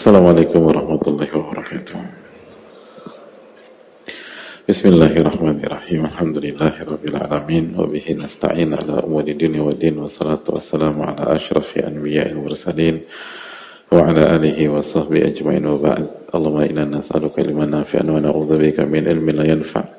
Assalamualaikum warahmatullahi wabarakatuh. Bismillahirrahmanirrahim. Alhamdulillahirabbil alamin wa bihi nasta'in ala umuri dunya waddin wassalatu wassalamu ala asyrafil anbiya'il mursalin wa ala alihi wa sahbihi ajma'in wa ba'd. Allahumma inna nas'aluka ilman nafi'an wa na'udzubika min ilmin la yanfa'.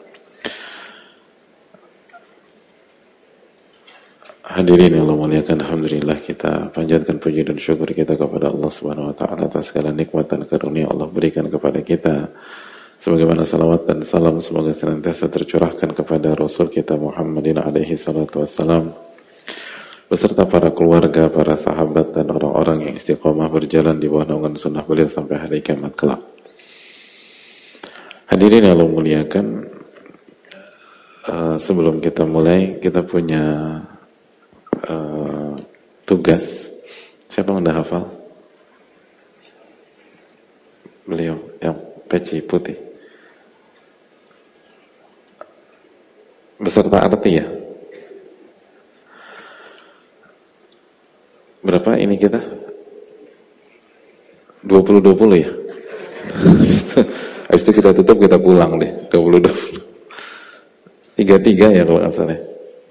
Hadirin yang Allah muliakan, alhamdulillah kita panjatkan puji dan syukur kita kepada Allah Subhanahu wa taala atas segala nikmat dan karunia Allah berikan kepada kita. Sebagaimana salawat dan salam semoga senantiasa tercurahkan kepada Rasul kita Muhammadin alaihi salatu wassalam beserta para keluarga, para sahabat dan orang-orang yang istiqomah berjalan di bawah naungan sunnah beliau sampai hari kiamat kelak. Hadirin yang Allah muliakan, sebelum kita mulai kita punya tugas. Siapa yang udah hafal? Beliau yang peci putih beserta arti ya. Berapa ini kita? 20-20 ya. Habis itu kita tutup, kita pulang deh. 20-20 3-3 ya kalau nggak salah.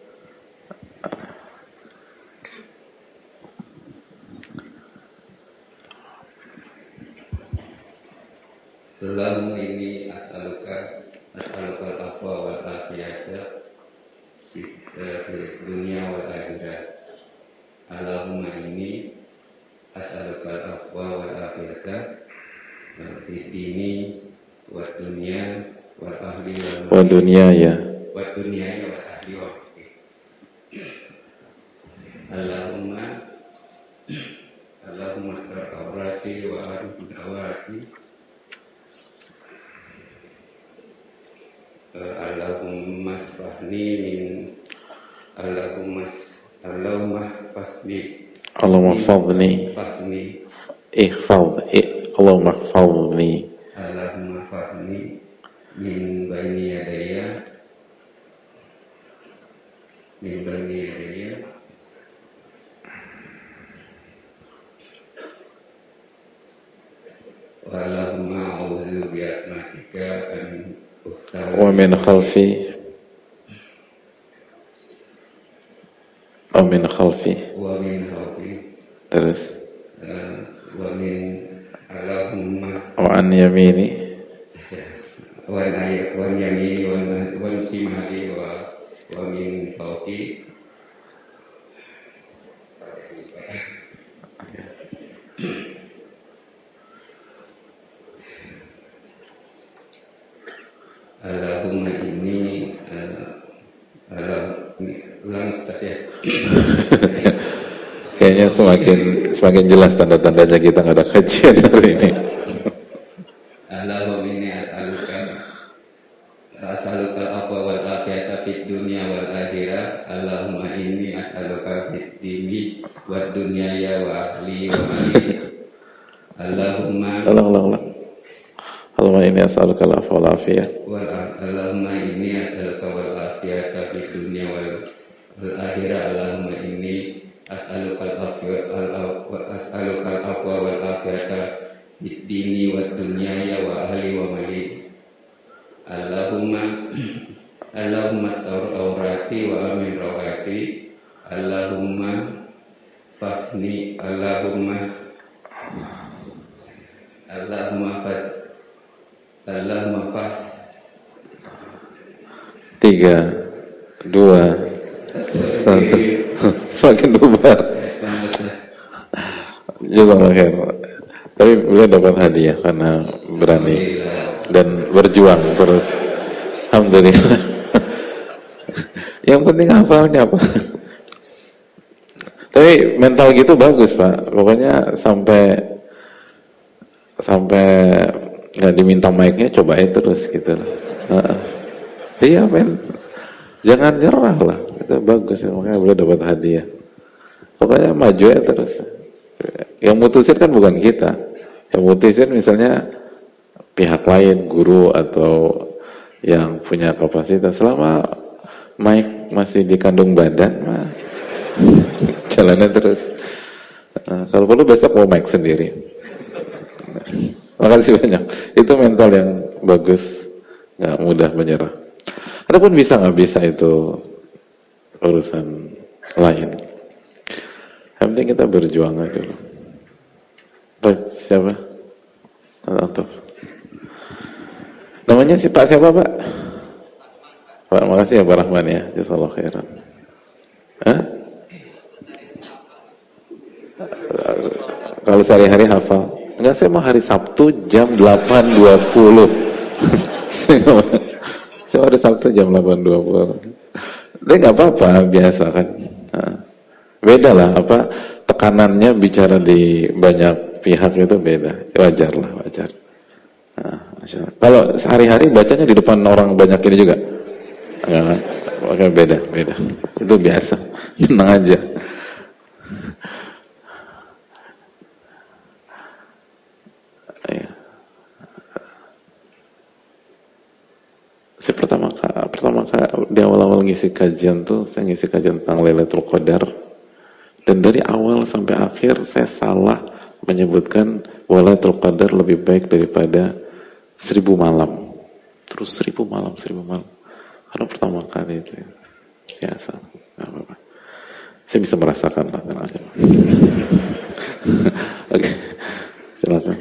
Allahumma inni as'aluka al-afwa wal afiyata fid dunya wal akhirah. Allahumma inni as'aluka al-afwa wal afiyata fid dini wad dunya wal ahli wal dunya ya. Wad dunya wal ahli wal Allahumma astur awrati wa arif dawati. Allahumma fasni Allahumma fadni Allahumma fadni Allahumma fadni min baini yadayya Allahumma a'udzu bi asmatika wa min khalfi terus wa min Allahumma wa an yamini wa yamini wa simali wa min fawqi Allahumma inni kayaknya semakin jelas tanda-tandanya kita nggak ada kajian hari ini. Allahumma inni as'aluka al-afwa wal afiyata fid dunya wal akhirah. Allahumma inni as'aluka fid dini wad dunya ya wa ahli wa mali. Allahumma ini as'aluka al-afwa wal afiyah. Allahumma inni as'aluka wal afiyata fid dunya wal akhirah. Allahumma inni as'aluka al-afwa wal afiyata fid dini wad dunya ya wa ahli wa mali. Allahumma astur awrati wa amin rawati. Allahumma fasni Allahumma 3, 2, 1 semakin bubar. Jazakallahu. Tapi beliau dapat hadiah karena berani dan berjuang terus. Alhamdulillah. Yang penting hafalnya apa. Tapi mental gitu bagus Pak. Pokoknya sampai nggak diminta mic-nya cobain terus gitu. Iya men, jangan nyerah lah. Itu bagus ya, makanya beliau dapat hadiah. Pokoknya maju ya terus. Yang mutusin kan bukan kita. Yang mutusin misalnya pihak lain, guru atau yang punya kapasitas. Selama mic masih di kandung badan, mah jalannya terus. Kalau perlu besok mau mic sendiri. Makasih banyak. Itu mental yang bagus, nggak mudah menyerah. Ataupun bisa nggak bisa itu urusan lain. Yang penting kita berjuang aja dulu. Baik, siapa? Atau namanya si Pak siapa Pak? Pak, makasih ya Pak Rahman ya. Jazakallahu khairan. Hah? Kalau sehari-hari hafal. Enggak, saya mau hari Sabtu jam 8.20. Saya hari Sabtu jam 8.20. Tapi nggak apa-apa, biasa kan. Nah, beda lah, apa tekanannya bicara di banyak pihak itu beda. Wajar lah, wajar. Nah, kalau sehari-hari bacanya di depan orang banyak ini juga, enggak, makanya beda. Itu biasa, tenang aja. Ya. Saya pertama kali di awal-awal ngisi kajian tuh, saya ngisi kajian tentang Lailatul Qadar, dan dari awal sampai akhir saya salah menyebutkan Lailatul Qadar lebih baik daripada 1000 malam. Terus 1000 malam. Karena pertama kali itu ya. Biasa, nggak apa-apa. Saya bisa merasakan lah, tenang aja. Oke, silakan.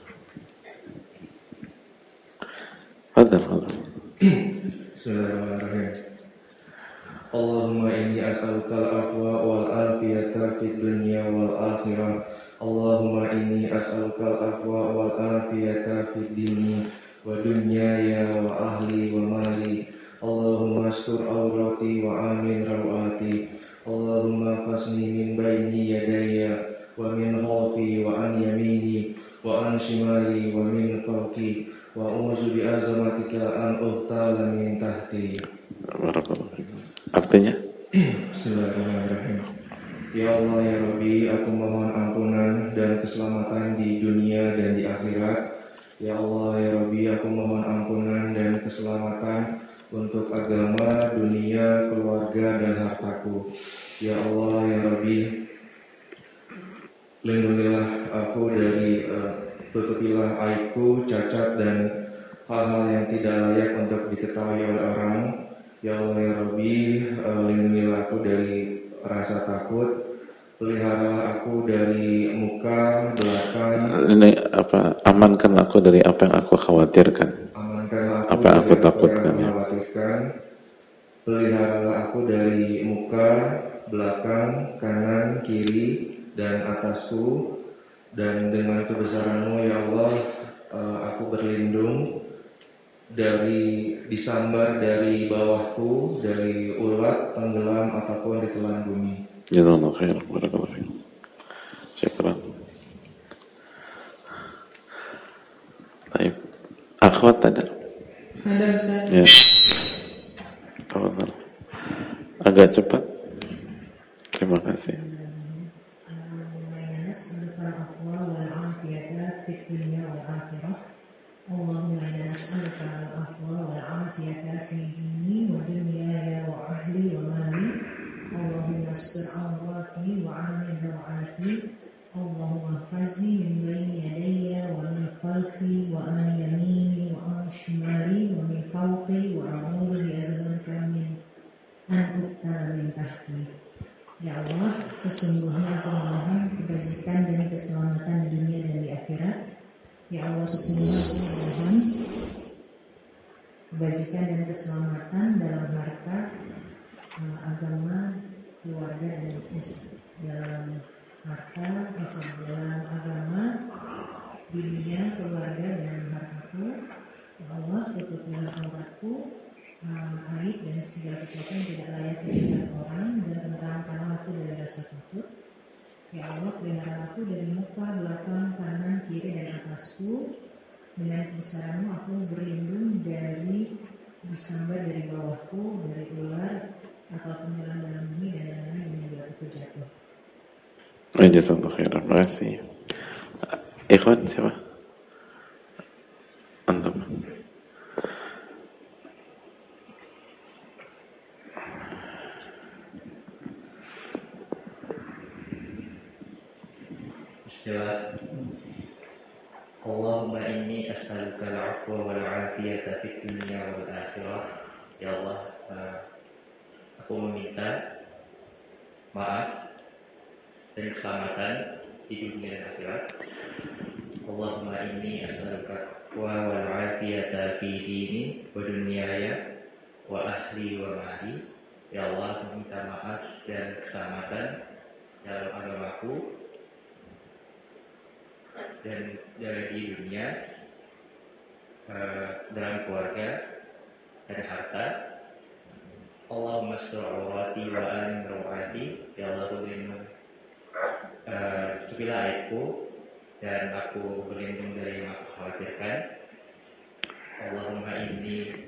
Fadhal. Bismillahirrahmanirrahim. Allahumma inni as'alukal afwa wal afiyata fid dunya wal akhirah. Allahumma inni as'alukal afwa wal afiyata fid dini wa dunyaya wa ahli wa mali. Allahumma astur awrati wa amin rawati. Allahumma fasni min baini yadayya wa min khalfi wa an yamini wa an shimali wa min fawqi wa a'udzu bi azamatika an uhtala min tahti. Artinya? Bismillahirrahmanirrahim. Ya Allah ya Rabbi, aku mohon ampunan dan keselamatan di dunia dan di akhirat. Ya Allah ya Rabbi, aku mohon ampunan dan keselamatan untuk agama, dunia, keluarga dan hartaku. Ya Allah ya Rabbi, lindungilah aku dari tutupilah aibku, cacat dan hal-hal yang tidak layak untuk diketahui oleh orang. Ya Allah ya Rabbi, lindungilah aku dari rasa takut, peliharalah aku dari muka, belakang. Ini apa? Amankan aku dari apa yang aku khawatirkan. Amankanlah Apa yang aku takutkan ya. Peliharalah aku dari muka, belakang, kanan, kiri, dan atasku. Dan dengan kebesaran-Mu ya Allah, aku berlindung dari disambar dari bawahku, dari ulat, tenggelam ataupun ditelan bumi. Jazakallahu khairan, barakallahu fiik. Syukran. Baik. Akhwat ada? Ada Ustaz. Ya. Tafadhal. Agak cepat. Terima kasih. اللهم إنا نسألك العفو والعافية في ديني ودنياي وأهلي ومالي. اللهم استر عوراتي وآمن روعاتي. اللهم احفظني من بين يدي ومن خلفي وعن يميني وعن شمالي ومن فوقي وأعوذ بعظمتك من أن أغتال من تحتي. Ya Allah, sesungguhnya aku memohon kebajikan dan keselamatan di dunia dan di akhirat. Ya Allah, sesungguhnya aku memohon kebajikan dan keselamatan dalam harta, agama, keluarga dan dalam harta, dalam agama, dunia, keluarga dan hartaku. Ya Allah, tutupilah auratku, aib dan segala sesuatu yang tidak layak dilihat orang, dan tentangkanlah aku dari rasa takut. Ya Allah, pelihara aku dari muka, belakang, kanan, kiri, dan atasku. Dengan kebesaran-Mu aku berlindung dari disambar dari bawahku, dari ular ataupun dalam bumi dan lain-lain yang membuat aku jatuh. Jazakallahu khairan. Terima kasih. Ikhwan siapa? Antum. Allahumma inni as'aluka al-'afwa wal 'afiyata fid dunya wal akhirah. Ya Allah, aku meminta maaf dan keselamatan di dunia dan akhirat. Allahumma inni as'aluka al-'afwa wal 'afiyata fi dini wa dunyaya wa ahli wa mali. Ya Allah, aku meminta maaf dan keselamatan dalam agamaku dan dari dunia, dalam keluarga dan harta. Allahumma astur aurati wa amin rawati. Ya Allah, berlindung, tutupilah aibku dan aku berlindung dari yang aku khawatirkan. Allahumma inni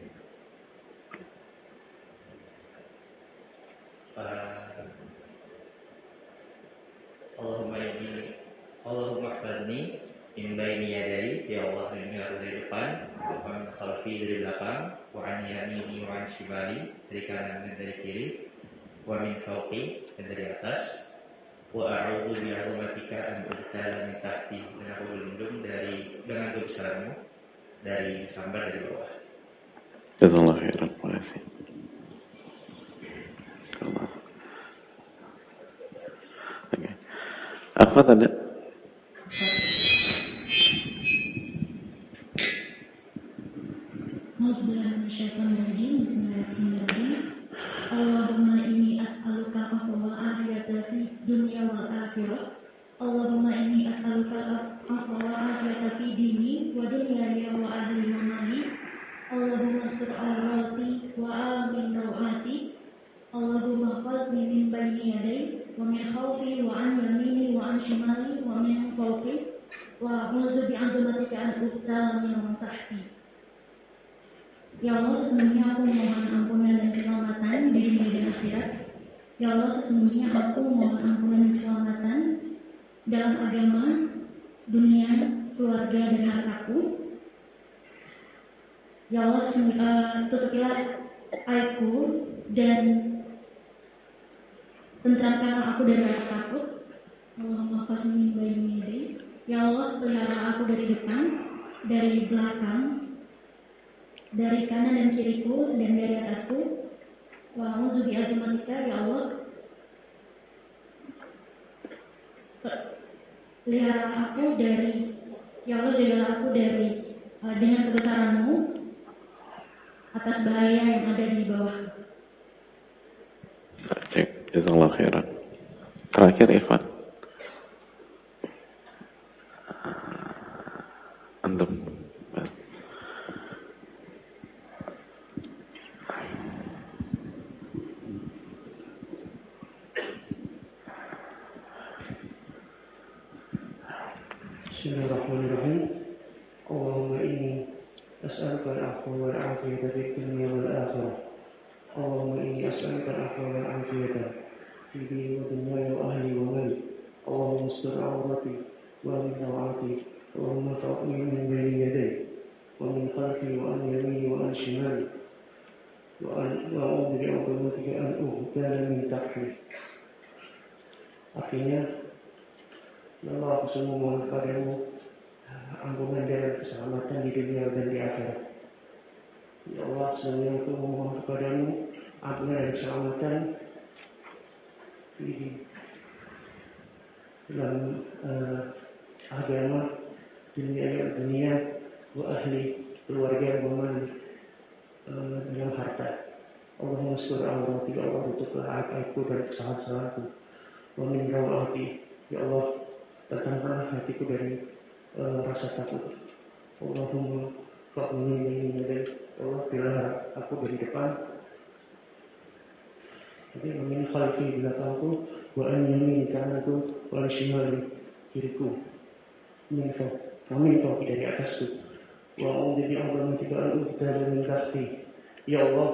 Allahumma khbarni min baini yadai. Ya Allah, lindungi aku dari depan, wa min khalfi dari belakang, wa an yamini wa an shimali dari kanan dan dari kiri, wa min fawqi dan dari atas, wa a'udzu bi 'azmatika an ubtala min tahti. Dan aku berlindung dengan kebesaranmu dari sambar dari bawah. Jazakallahu khairan. Terima kasih. Allah. Oke. Apa tadi? Allahumma inni as'aluka al-'afwa wal 'afiyata fid dunya wal akhirah. Allahumma inni as'aluka al-'afwa wal 'afiyata fi dini wa dunyaya wa ahli wa mali. Allahumma astur awrati wa amin rawati. Allahumma khasni min bayni yaday wa min khalfi wa an yamini wa an shimali wa min fawqi wa a'udzu bi'azmatika an ubtala min tahti. Ya Allah, sesungguhnya aku mohon ampunan dan keselamatan di dunia dan akhirat. Ya Allah, sesungguhnya aku mohon ampunan dan keselamatan dalam agama, dunia, keluarga dan hartaku. Ya Allah, tutupilah aibku dan tenteramkanlah aku dari rasa takut. Allahumma qasmi min bayni yaday. Ya Allah, pelihara aku dari depan, dari belakang, dari kanan dan kiriku dan dari atasku. Wa a'udzu bi'azmatika. Ya Allah, pelihara aku dari, ya Allah, jagalah aku dari dengan kebesaranmu atas bahaya yang ada di bawah. Baik, jazakallahu khairan. Terakhir Ikhwan. Antum. Bismillahirrahmanirrahim. Allahumma inni as'aluka al-'afwa wal 'afiyata fid dunya wal akhirah. Allahumma inni as'aluka al-'afwa wal 'afiyata fi dini wa dunyaya wa ahli wa mali. Allahumma astur awrati wa amin rawati. Allahumma fawqni min bayni yaday wa min khalfi wa an yamini wa an shimali wa a'udzu bi'azmatika an ubtala min tahti. Artinya, ya Allah, aku semua mohon kepadamu ampunan dan keselamatan di dunia dan di akhirat. Ya Allah, semuanya aku mohon kepadamu ampunan dan keselamatan di dalam agama, dunia wa ahli, keluarga, wa dalam harta. Allahumma astur awrati. Ya Allah, tutuplah aibku dan kesalahan-kesalahanku. Wa min rawati. Ya Allah, tenangkanlah hatiku dari rasa takut. Allahumma fa'ni min yaday. Allah, pilihlah aku dari depan. Jadi min khalfi belakangku, wa an yamini kananku, wa an shimali kiriku. Min fawqi dari atasku. Wa a'udzu bi'azmatika an ubtala min tahti. Ya Allah,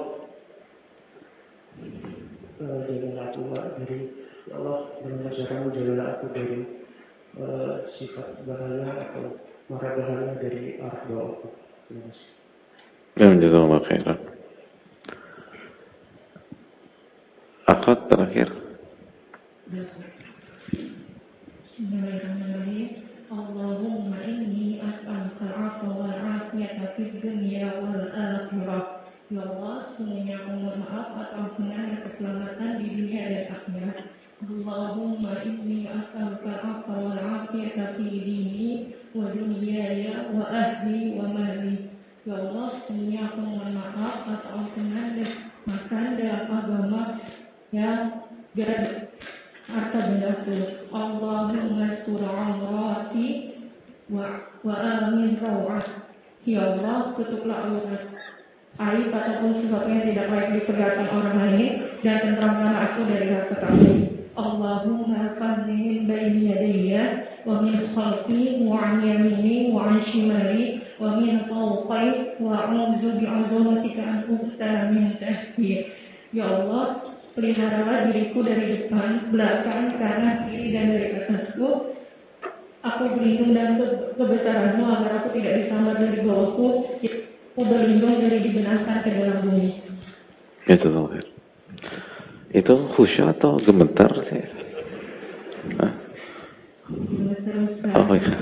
jagalah aku dari, ya Allah, dengan caramu jagalah aku dari sifat bahaya atau mara bahaya dari arah bawahku. Terima kasih. Jazakallahu khairan. Akhwat terakhir. Bismillahirrahmanirrahim. Allahumma inni as'aluka wa dunyaya wa ahli wa mali. Ya Allah, sesungguhnya aku mohon maaf atas makan dalam agama yang gara harta bendaku. Allahumma astur aurati wa amin rawat. Ya Allah, tutuplah aurat, aib ataupun sesuatu yang tidak baik diperlihatkan orang lain, dan tenteramkanlah aku dari rasa takut. Allahumma hafidni min baini yadayya wa min khalfi wa an yamini wa an shimali wa min fawqi wa a'udzu bi'azamatika an ubtala min tahti. Ya Allah, peliharalah diriku dari depan, belakang, kanan, kiri, dan dari atasku. Aku berlindung dan kebesaranmu agar aku tidak disambar dari bawahku. Aku berlindung dari dibenarkan ke dalam bumi. Itu khusyuk atau gemetar sih? Gemetar, Ustaz. Oh iya.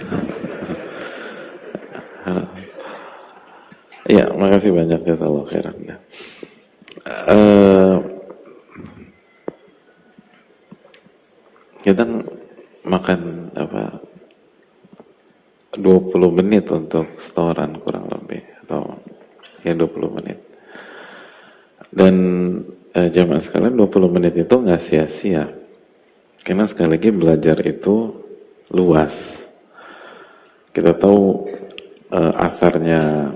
Ya, makasih banyak ya, Allah khairan. Kita makan 20 menit untuk setoran kurang lebih, atau ya 20 menit. Dan jamaah sekalian, 20 menit itu nggak sia-sia, karena sekali lagi belajar itu luas. Kita tahu asarnya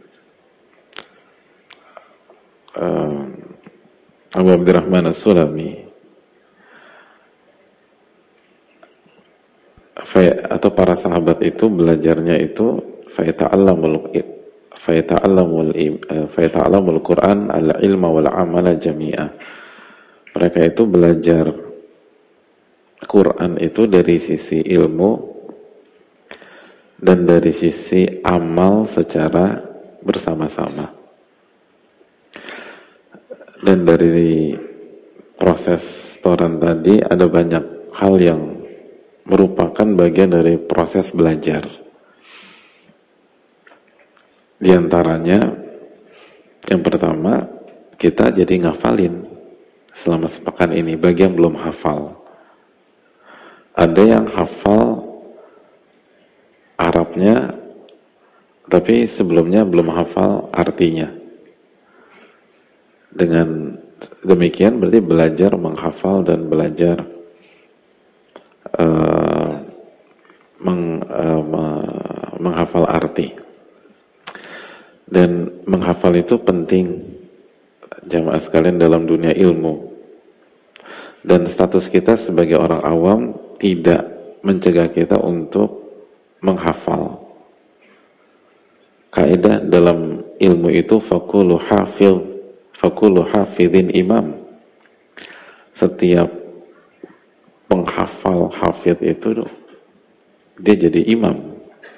Abu Abdurrahman As-Sulami atau para sahabat itu belajarnya itu fayata'allamul Qur'an al-ilma wal amala jami'a. Mereka itu belajar Quran itu dari sisi ilmu dan dari sisi amal secara bersama-sama. Dan dari proses setoran tadi ada banyak hal yang merupakan bagian dari proses belajar. Di antaranya, yang pertama, kita jadi ngafalin selama sepekan ini, bagi yang belum hafal. Ada yang hafal Arabnya, tapi sebelumnya belum hafal artinya. Dengan demikian berarti belajar menghafal dan belajar menghafal arti. Dan menghafal itu penting, jamaah sekalian, dalam dunia ilmu. Dan status kita sebagai orang awam tidak mencegah kita untuk menghafal. Kaidah dalam ilmu itu fakulu hafidhin imam. Setiap penghafal hafidh itu dia jadi imam.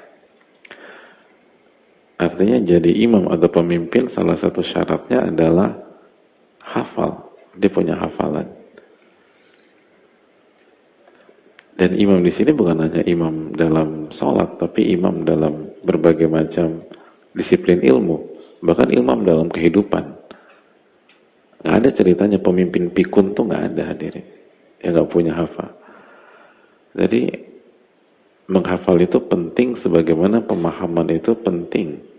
Artinya jadi imam atau pemimpin, salah satu syaratnya adalah hafal. Dia punya hafalan. Dan imam di sini bukan hanya imam dalam sholat, tapi imam dalam berbagai macam disiplin ilmu, bahkan imam dalam kehidupan. Nggak ada ceritanya pemimpin pikun tuh, nggak ada, hadirin, yang nggak punya hafal. Jadi menghafal itu penting, sebagaimana pemahaman itu penting.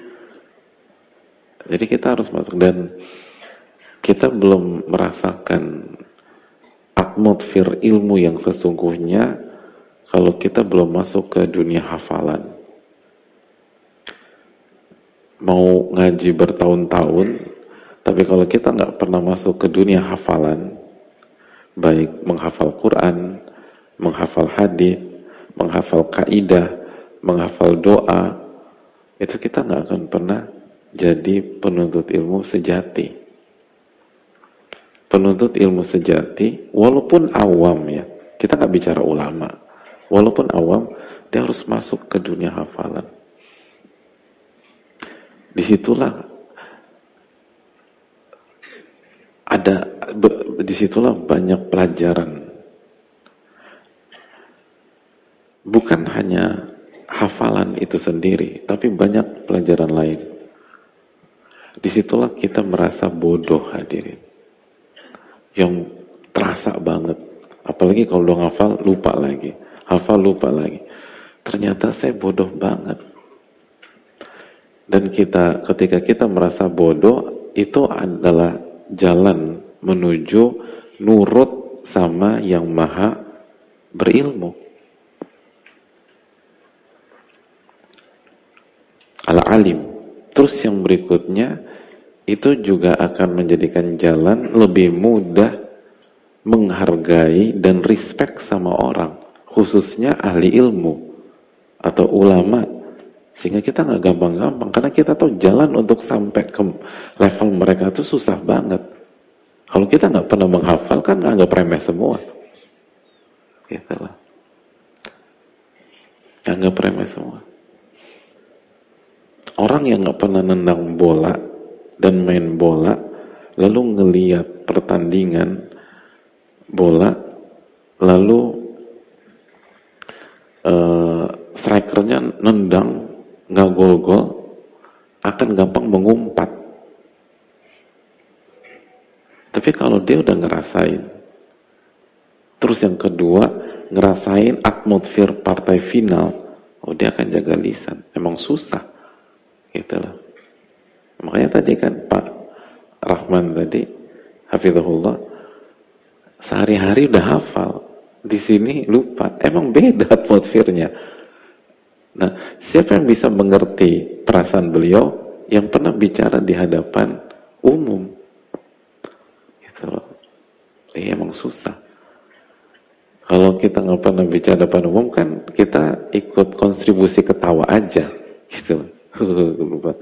Jadi kita harus masuk, dan kita belum merasakan atmosfer ilmu yang sesungguhnya kalau kita belum masuk ke dunia hafalan. Mau ngaji bertahun-tahun, tapi kalau kita nggak pernah masuk ke dunia hafalan, baik menghafal Quran, menghafal hadis, menghafal kaidah, menghafal doa, itu kita nggak akan pernah jadi penuntut ilmu sejati. Penuntut ilmu sejati, walaupun awam ya, kita nggak bicara ulama, walaupun awam, dia harus masuk ke dunia hafalan. Disitulah banyak pelajaran. Bukan hanya hafalan itu sendiri, tapi banyak pelajaran lain. Disitulah kita merasa bodoh, hadirin, yang terasa banget. Apalagi kalau udah hafal lupa lagi, hafal lupa lagi. ternyata saya bodoh banget. Dan ketika kita merasa bodoh, itu adalah jalan menuju nurut sama yang maha berilmu. Al-alim. Terus yang berikutnya, itu juga akan menjadikan jalan lebih mudah menghargai dan respect sama orang, khususnya ahli ilmu atau ulama, sehingga kita nggak gampang-gampang, karena kita tahu jalan untuk sampai ke level mereka itu susah banget. Kalau kita nggak pernah menghafal, kan anggap remeh semua, gitu lah, anggap remeh semua. Orang yang nggak pernah nendang bola dan main bola, lalu ngelihat pertandingan bola, lalu strikernya nendang nggak gol-gol, akan gampang mengumpat. Tapi kalau dia udah ngerasain, terus yang kedua ngerasain atmosfer partai final, oh dia akan jaga lisan. Emang susah, gitu loh. Makanya tadi kan Pak Rahman tadi, hafizahullah, sehari-hari udah hafal, di sini lupa. Emang beda atmosfernya. Nah, siapa yang bisa mengerti perasaan beliau yang pernah bicara di hadapan umum? Gitu loh. Emang susah. Kalau kita nggak pernah bicara di hadapan umum, kan kita ikut kontribusi ketawa aja, gitu. Lupa.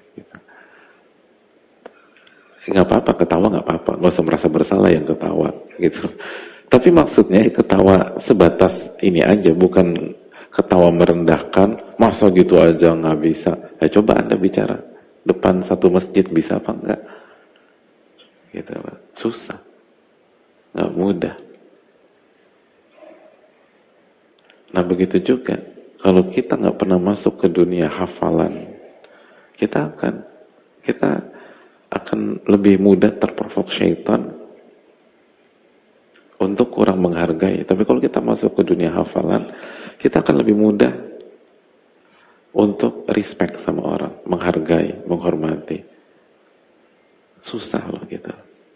Nggak apa-apa, ketawa nggak apa-apa, nggak usah merasa bersalah yang ketawa, gitu. Tapi maksudnya ketawa sebatas ini aja, bukan ketawa merendahkan, masa gitu aja nggak bisa. Ya coba Anda bicara depan satu masjid, bisa apa enggak? Gitu, susah, nggak mudah. Nah begitu juga, kalau kita nggak pernah masuk ke dunia hafalan, kita akan lebih mudah terprovok syaitan untuk kurang menghargai. Tapi kalau kita masuk ke dunia hafalan, kita akan lebih mudah untuk respect sama orang, menghargai, menghormati. Susah loh gitu.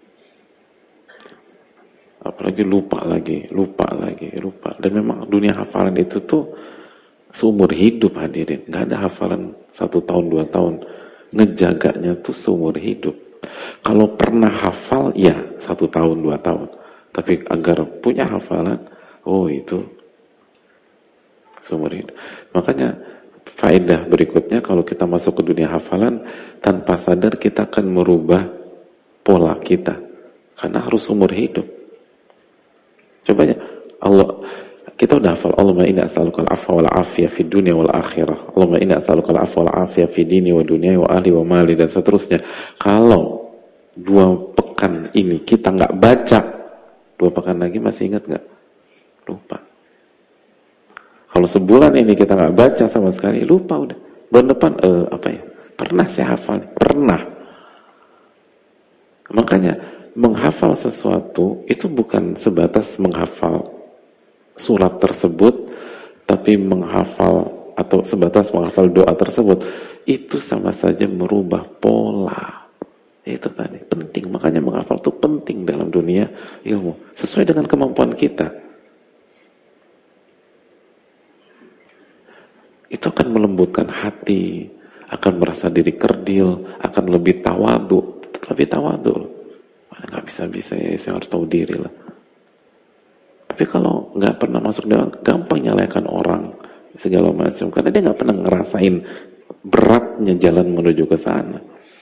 Apalagi lupa lagi. Dan memang dunia hafalan itu tuh seumur hidup, hadirin. Gak ada hafalan 1 tahun, 2 tahun. Ngejaganya tuh seumur hidup. Kalau pernah hafal, ya 1 tahun, 2 tahun. Tapi agar punya hafalan, oh itu seumur hidup. Makanya faedah berikutnya, kalau kita masuk ke dunia hafalan, tanpa sadar kita akan merubah pola kita, karena harus seumur hidup. Coba ya, kita udah hafal, Allahumma inni as'alukal afwa wal afiyah fid dunya wal akhirah, Allahumma inni as'alukal afwa wal afiyah fid dini wa dunya wa ahli wa mali, dan seterusnya. Kalau 2 pekan ini kita nggak baca, 2 pekan lagi masih ingat nggak? Lupa. Kalau sebulan ini kita nggak baca sama sekali, lupa udah. Bulan depan, pernah saya hafal, pernah. Makanya menghafal sesuatu itu bukan sebatas menghafal surat tersebut, tapi menghafal atau sebatas menghafal doa tersebut, itu sama saja merubah pola. Itu tadi penting. Makanya menghafal itu penting dalam dunia ilmu, sesuai dengan kemampuan kita. Itu akan melembutkan hati, akan merasa diri kerdil, akan lebih tawadu. Nggak bisa-bisa ya, saya harus tahu diri lah. Tapi kalau nggak pernah masuk dalam, gampang nyalakan orang segala macam, karena dia nggak pernah ngerasain beratnya jalan menuju ke sana.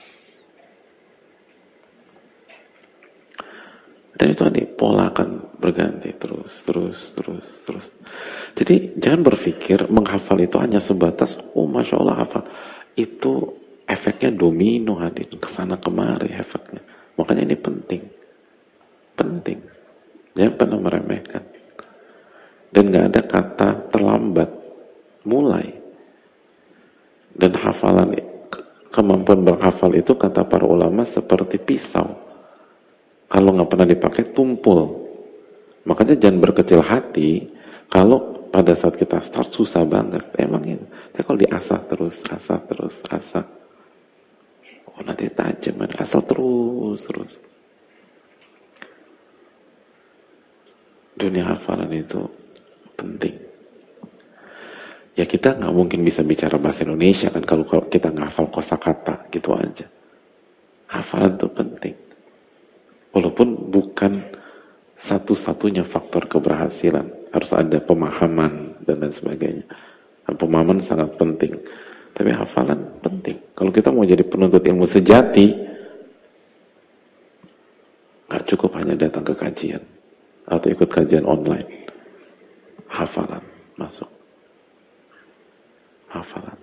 Dan itu tadi, pola akan berganti terus. Jadi jangan berpikir menghafal itu hanya sebatas, oh masya Allah hafal. Itu efeknya domino, hadirin, kesana kemari efeknya. Makanya ini penting. Jangan pernah meremehkan. Dan nggak ada kata terlambat, mulai. Dan hafalan, kemampuan berhafal itu kata para ulama seperti pisau. Kalau nggak pernah dipakai, tumpul. Makanya jangan berkecil hati kalau pada saat kita start susah banget. Emang itu. Tapi kalau diasah terus, asah. Oh nanti tajam, asal terus. Dunia hafalan itu penting. Ya kita nggak mungkin bisa bicara bahasa Indonesia kan kalau kita nggak hafal kosakata gitu aja. Hafalan itu penting. Walaupun bukan satu-satunya faktor keberhasilan. Harus ada pemahaman dan lain sebagainya. Dan pemahaman sangat penting. Tapi hafalan penting. Kalau kita mau jadi penuntut ilmu sejati, nggak cukup hanya datang ke kajian atau ikut kajian online. Hafalan masuk. Hafalan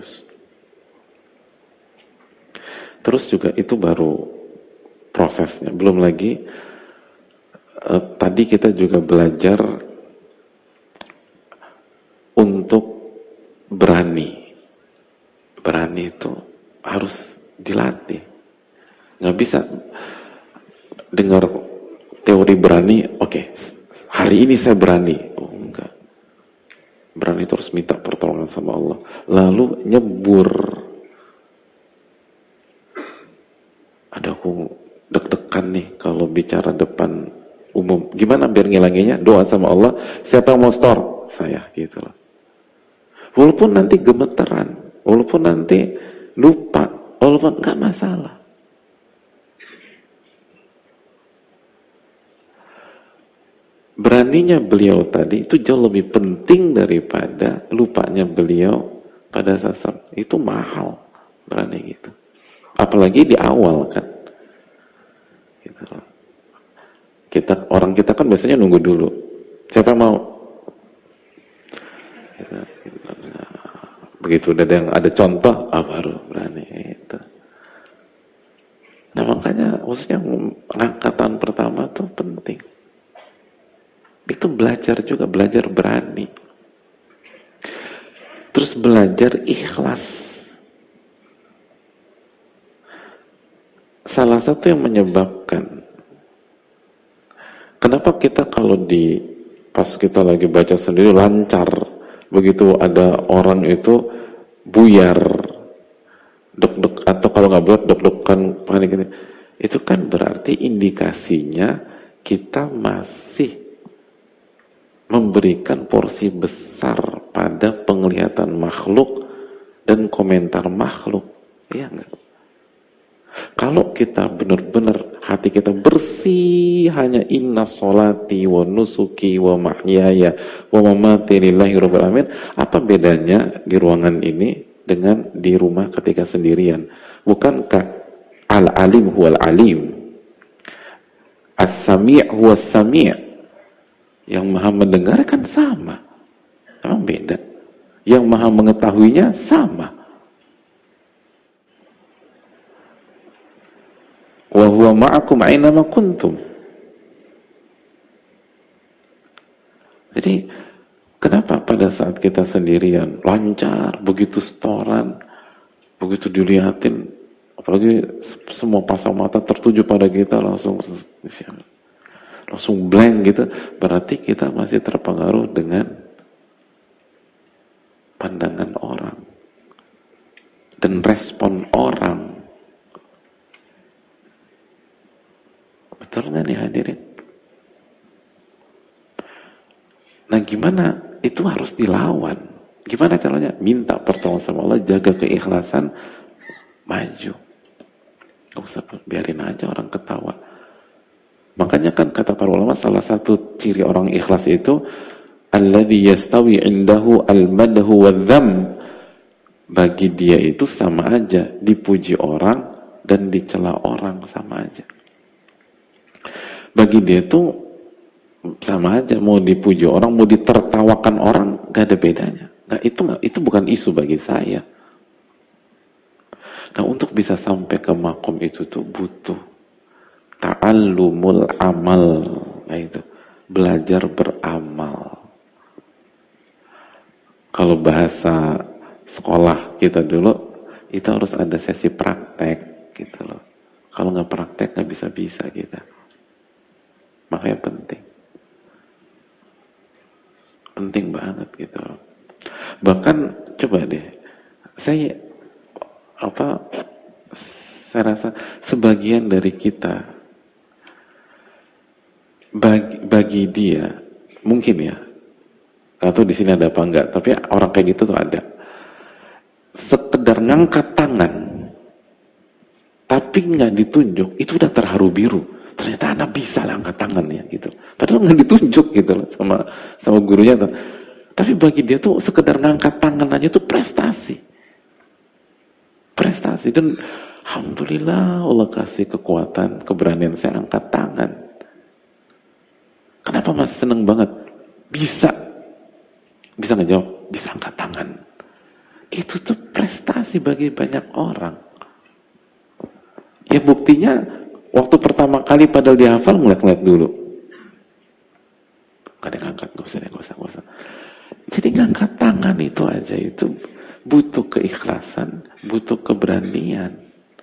terus juga itu baru prosesnya. Belum lagi tadi kita juga belajar untuk berani itu harus dilatih. Nggak bisa dengar teori berani, oke, hari ini saya berani. Oh enggak. Berani terus minta pertolongan sama Allah. Lalu nyebur. Ada aku deg-degan nih kalau bicara depan umum. Gimana biar ngilanginnya? Doa sama Allah. Siapa yang mau store? Saya gitu loh. Walaupun nanti gemeteran, walaupun nanti lupa, walaupun nggak masalah. Beraninya beliau tadi itu jauh lebih penting daripada lupanya beliau pada saat itu mahal berani gitu. Apalagi di awal kan. Gitu. Orang kita kan biasanya nunggu dulu. Siapa mau? Gitu. Begitu udah ada contoh, baru berani itu. Nah makanya khususnya angkatan pertama tuh penting. Itu belajar juga, belajar berani. Terus belajar ikhlas. Salah satu yang menyebabkan kenapa kita kalau pas kita lagi baca sendiri lancar, begitu ada orang itu buyar, deg-deg, atau kalau nggak buat deg-degan panik ini, itu kan berarti indikasinya kita masih memberikan porsi besar pada penglihatan makhluk dan komentar makhluk, iya enggak? Kalau kita benar-benar hati kita bersih, hanya inna sholati wa nusuki wa mahyaya wa mamati lillahi rabbil alamin, apa bedanya di ruangan ini dengan di rumah ketika sendirian? Bukankah al-alim huwal alim, as-sami' huwas sami', yang maha mendengar kan sama, emang beda? Yang maha mengetahuinya sama. Wa huwa ma'akum aina ma kuntum. Jadi kenapa pada saat kita sendirian lancar, begitu setoran, begitu dilihatin, apalagi semua pasang mata tertuju pada kita langsung blank gitu, berarti kita masih terpengaruh dengan pandangan orang dan respon orang. Betul nggak nih hadirin? Nah gimana? Itu harus dilawan. Gimana caranya? Minta pertolongan sama Allah, jaga keikhlasan, maju. Gak usah biarin aja orang ketawa. Makanya kan kata para ulama, salah satu ciri orang ikhlas itu alladzi yastawi indahu al-madhu wadh-dham. Bagi dia itu sama aja, dipuji orang dan dicela orang sama aja. Bagi dia itu sama aja, mau dipuji orang, mau ditertawakan orang, gak ada bedanya. Nah, itu bukan isu bagi saya. Nah, untuk bisa sampai ke makom itu tuh butuh ta'allumul amal. Nah, itu belajar beramal. Kalau bahasa sekolah kita dulu, itu harus ada sesi praktek gitu loh. Kalau nggak praktek nggak bisa kita. Makanya penting. penting banget gitu. Bahkan coba deh, saya rasa sebagian dari kita, bagi dia mungkin ya, atau di sini ada apa enggak, tapi orang kayak gitu tuh ada, sekedar ngangkat tangan tapi nggak ditunjuk itu udah terharu biru, ternyata anak bisa lah angkat tangannya gitu, padahal nggak ditunjuk gitu loh sama gurunya tuh. Tapi bagi dia tuh sekedar ngangkat tangan aja tuh prestasi. Dan alhamdulillah Allah kasih kekuatan, keberanian saya angkat tangan. Kenapa Mas seneng banget? Bisa ngejawab, bisa angkat tangan. Itu tuh prestasi bagi banyak orang. Ya buktinya waktu pertama kali padahal dihafal ngeliat-ngeliat dulu. Gak ada yang angkat, gak usah. Jadi ngangkat tangan itu aja itu butuh keikhlasan, butuh keberanian.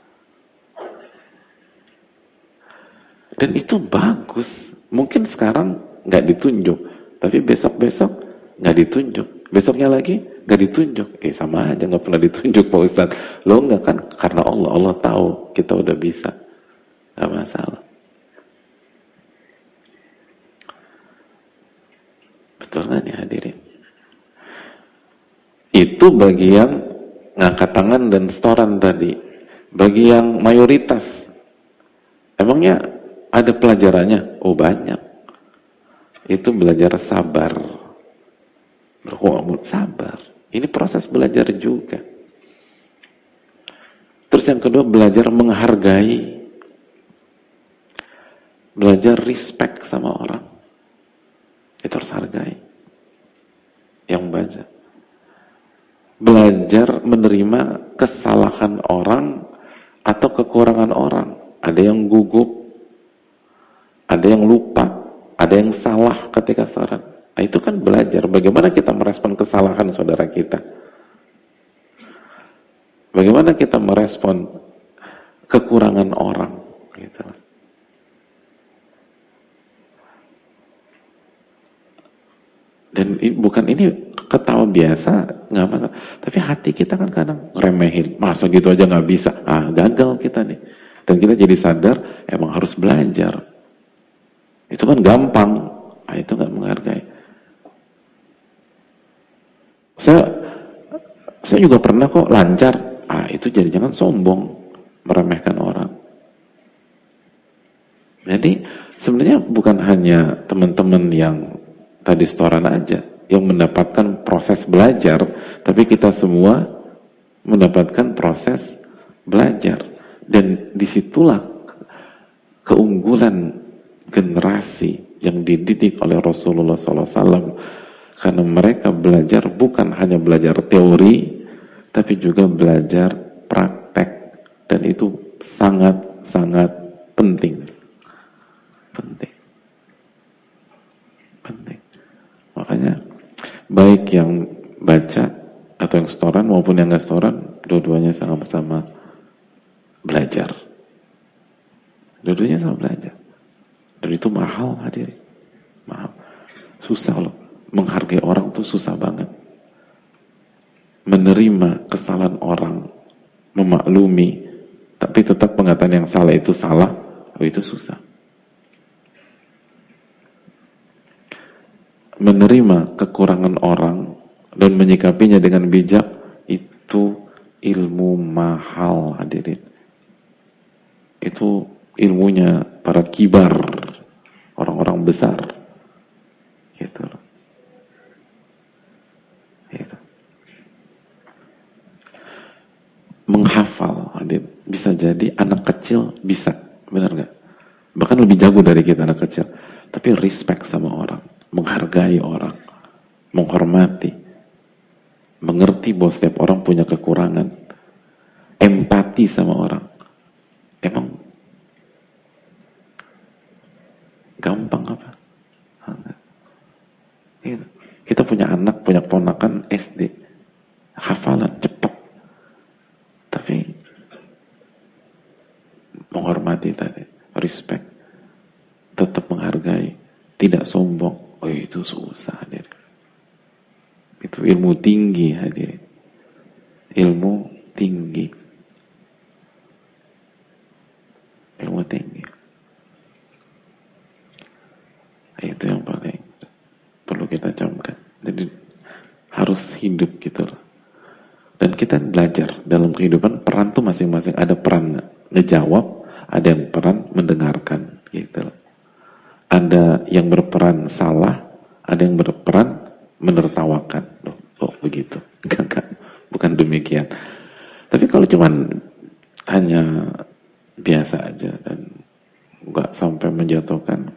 Dan itu bagus. Mungkin sekarang nggak ditunjuk, tapi besok-besok nggak ditunjuk. Besoknya lagi nggak ditunjuk. Sama aja nggak pernah ditunjuk Pak Ustadz. Lo nggak kan? Karena Allah tahu kita udah bisa. Nggak masalah. Betul nggak nih hadirin? Itu bagi yang ngangkat tangan dan setoran tadi. Bagi yang mayoritas, emangnya ada pelajarannya? Oh banyak. Itu belajar sabar. Sabar. Ini proses belajar juga. Terus yang kedua belajar menghargai. Belajar respect sama orang. Itu harus hargai. Yang baca. Belajar menerima kesalahan orang atau kekurangan orang. Ada yang gugup, ada yang lupa, ada yang salah ketika setoran. Nah, itu kan belajar bagaimana kita merespon kesalahan saudara kita. Bagaimana kita merespon kekurangan orang gitu. Dan bukan ini ketawa biasa, nggak apa-apa. Tapi hati kita kan kadang remehin, masa gitu aja nggak bisa. Gagal kita nih. Dan kita jadi sadar, emang harus belajar. Itu kan gampang. Itu nggak menghargai. Saya juga pernah kok lancar. Itu jadi jangan sombong, meremehkan orang. Jadi sebenarnya bukan hanya teman-teman yang tadi setoran aja yang mendapatkan proses belajar, tapi kita semua mendapatkan proses belajar. Dan disitulah keunggulan generasi yang dididik oleh Rasulullah SAW, karena mereka belajar bukan hanya belajar teori, tapi juga belajar praktek, dan itu sangat-sangat penting. Makanya baik yang baca atau yang setoran maupun yang nggak setoran, dua-duanya sama-sama belajar. Dua-duanya sama belajar. Dan itu mahal hadirin. Mahal. Susah loh. Menghargai orang tuh susah banget. Menerima kesalahan orang, memaklumi, tapi tetap mengatakan yang salah itu salah, itu susah. Menerima kekurangan orang dan menyikapinya dengan bijak, itu ilmu mahal hadirin. Itu ilmunya para kibar, orang-orang besar gitu. Menghafal hadirin, bisa jadi anak kecil bisa, benar gak? Bahkan lebih jago dari kita anak kecil, tapi respect sama orang, menghargai orang, menghormati, mengerti bahwa setiap orang punya kekurangan, empati sama orang. Emang gampang apa? Kita punya anak, punya ponakan SD, hafalan cepat, tapi menghormati tadi, respect, tetap menghargai, tidak sombong. Itu susah. ilmu tinggi hadirin. Ilmu tinggi. Ilmu tinggi. Itu yang paling perlu kita camkan. Jadi harus hidup gitu loh. Dan kita belajar dalam kehidupan, peran tuh masing-masing. Ada peran ngejawab, ada yang peran mendengarkan gitu loh. Ada yang berperan salah, ada yang berperan menertawakan. Loh begitu. Enggak, bukan demikian. Tapi kalau cuman hanya biasa aja dan enggak sampai menjatuhkan.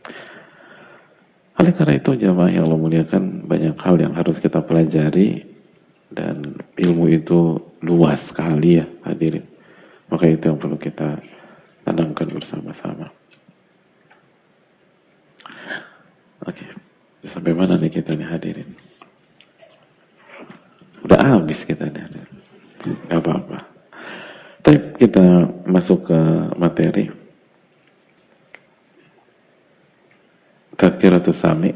Oleh karena itu jamaah yang Allah muliakan, banyak hal yang harus kita pelajari dan ilmu itu luas sekali ya hadirin. Maka itu yang perlu kita tanamkan bersama-sama. Oke, sampai mana nih kita nih hadirin? Udah habis kita nih hadirin. Gak apa-apa. Tapi kita masuk ke materi. Tadhkiratus Sami,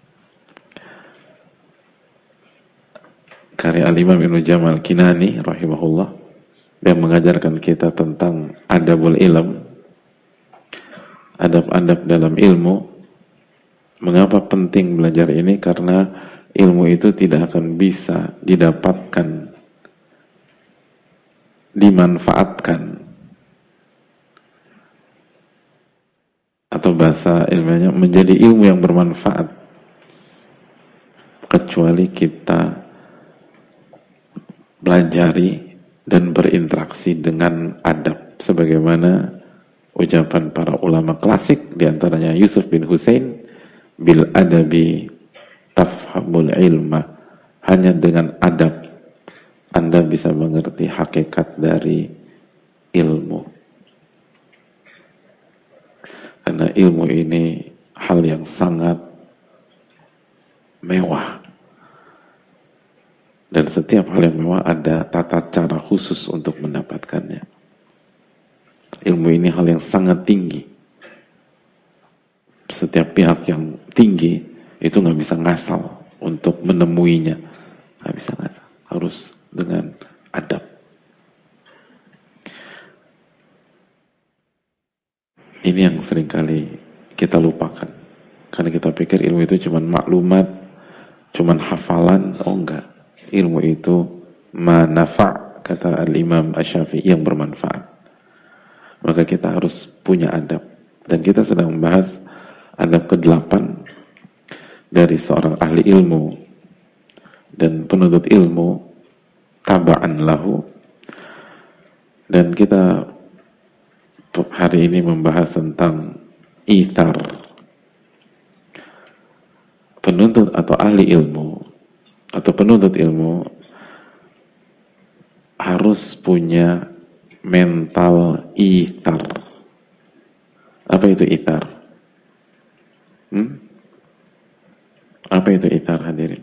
karya Al-Imam Ibnu Jamal Kinani rahimahullah, yang mengajarkan kita tentang adabul ilm, adab-adab dalam ilmu. Mengapa penting belajar ini? Karena ilmu itu tidak akan bisa didapatkan, dimanfaatkan, atau bahasa ilmiahnya menjadi ilmu yang bermanfaat, kecuali kita belajari dan berinteraksi dengan adab, sebagaimana ucapan para ulama klasik, diantaranya Yusuf bin Husain, bil adabi tafhamul ilma, hanya dengan adab Anda bisa mengerti hakikat dari ilmu. Karena ilmu ini hal yang sangat mewah, dan setiap hal yang mewah ada tata cara khusus untuk mendapatkannya. Ilmu ini hal yang sangat tinggi. Setiap pihak yang tinggi itu nggak bisa ngasal untuk menemuinya, nggak bisa ngasal, harus dengan adab. Ini yang seringkali kita lupakan, karena kita pikir ilmu itu cuma maklumat, cuma hafalan. Oh enggak, ilmu itu manafa', kata Al-Imam Asy-Syafi'i, yang bermanfaat. Maka kita harus punya adab, dan kita sedang membahas adab ke-8 dari seorang ahli ilmu dan penuntut ilmu, taba'an lahu. Dan kita hari ini membahas tentang ithar. Penuntut atau ahli ilmu atau penuntut ilmu harus punya mental ithar. Apa itu ithar? Apa itu ithar hadirin?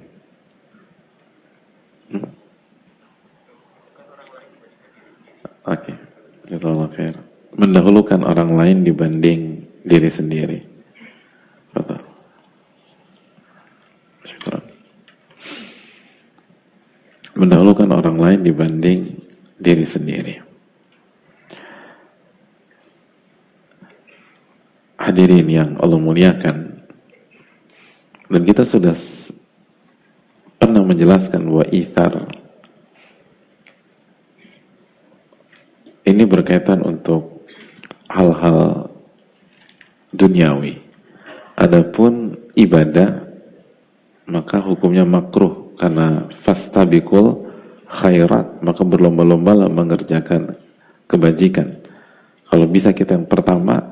Oke, jazakallahu khair. Mendahulukan orang lain dibanding diri sendiri. Betul. Syukran. Mendahulukan orang lain dibanding diri sendiri. Hadirin yang Allah muliakan, dan kita sudah pernah menjelaskan bahwa ithar ini berkaitan untuk hal-hal duniawi. Adapun ibadah maka hukumnya makruh, karena fastabiqul khairat, maka berlomba-lomba mengerjakan kebajikan. Kalau bisa kita yang pertama,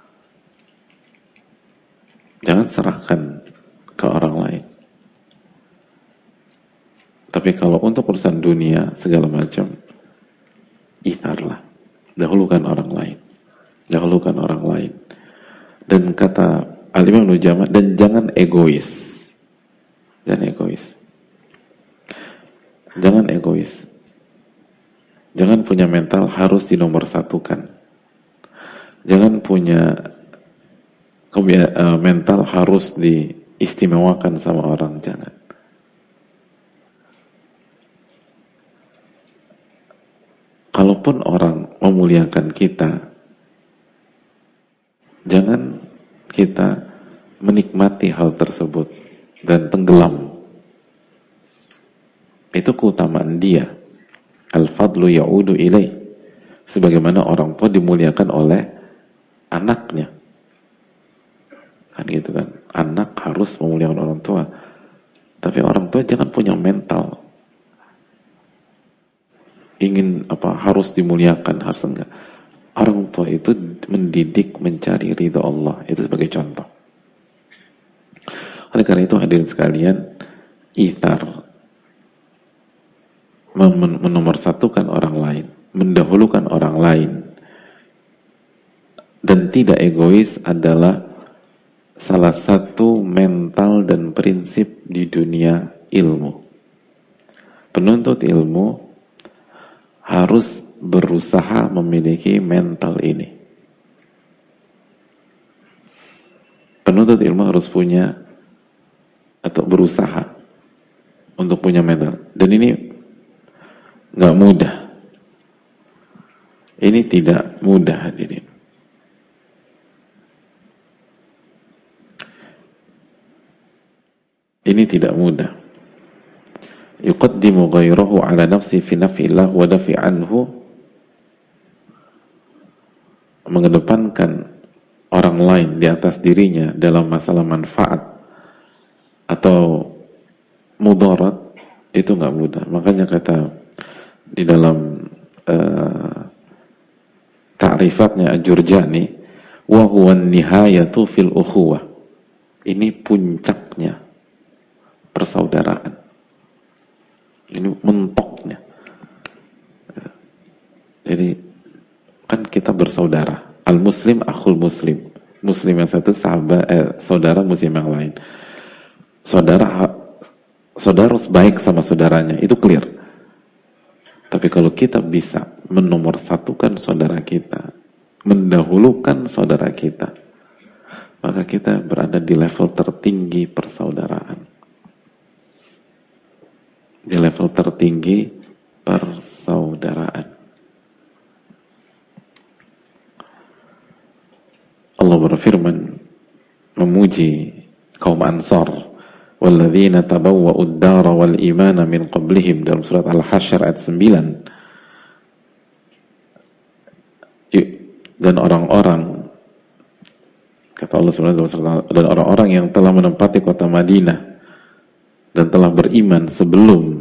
jangan serahkan ke orang lain. Tapi kalau untuk urusan dunia segala macam, itharlah, dahulukan orang lain, dahulukan orang lain. Dan kata Al-Imam Ibnu Jamal, dan jangan egois, jangan egois, jangan egois, jangan punya mental harus dinomorsatukan, jangan punya mental harus diistimewakan sama orang, jangan. kalaupun orang memuliakan kita, jangan kita menikmati hal tersebut dan tenggelam. Itu keutamaan dia. Al-fadlu ya'udu ilaih. Sebagaimana orang tua dimuliakan oleh anaknya. Kan gitu kan. Anak harus memuliakan orang tua. Tapi orang tua jangan punya mental ingin harus dimuliakan, harus enggak. Orang tua itu mendidik mencari ridha Allah. Itu sebagai contoh. Oleh karena itu hadirin sekalian, ithar, menomorsatukan orang lain, mendahulukan orang lain, dan tidak egois adalah salah satu mental dan prinsip di dunia ilmu. Penuntut ilmu harus berusaha memiliki mental ini. Penuntut ilmu harus punya atau berusaha untuk punya mental. Dan ini nggak mudah. Ini tidak mudah, hadirin. Ini tidak mudah. Yuqaddimu ghairahu ala nafsi fi naf'illah wa dafi anhu, mengedepankan orang lain di atas dirinya dalam masalah manfaat atau mudarat, itu nggak mudah. Makanya kata di dalam ta'rifatnya Al-Jurjani, wa huwa an-nihayatu fil ukhuwah. Ini puncaknya persaudaraan. Ini mentoknya. Jadi kan kita bersaudara. Al-muslim akhul muslim. Muslim yang satu saudara muslim yang lain. Saudara harus baik sama saudaranya, itu clear. Tapi kalau kita bisa menomorsatukan saudara kita, mendahulukan saudara kita, maka kita berada di level tertinggi persaudaraan. Di level tertinggi persaudaraan. Allah berfirman memuji kaum Ansar, walladzina tabawwa'u ad-dara wal imana min qablihim, dalam surat Al-Hasyr ayat 9. Dan orang-orang, kata Allah Subhanahu wa ta'ala, dan orang-orang yang telah menempati kota Madinah dan telah beriman sebelum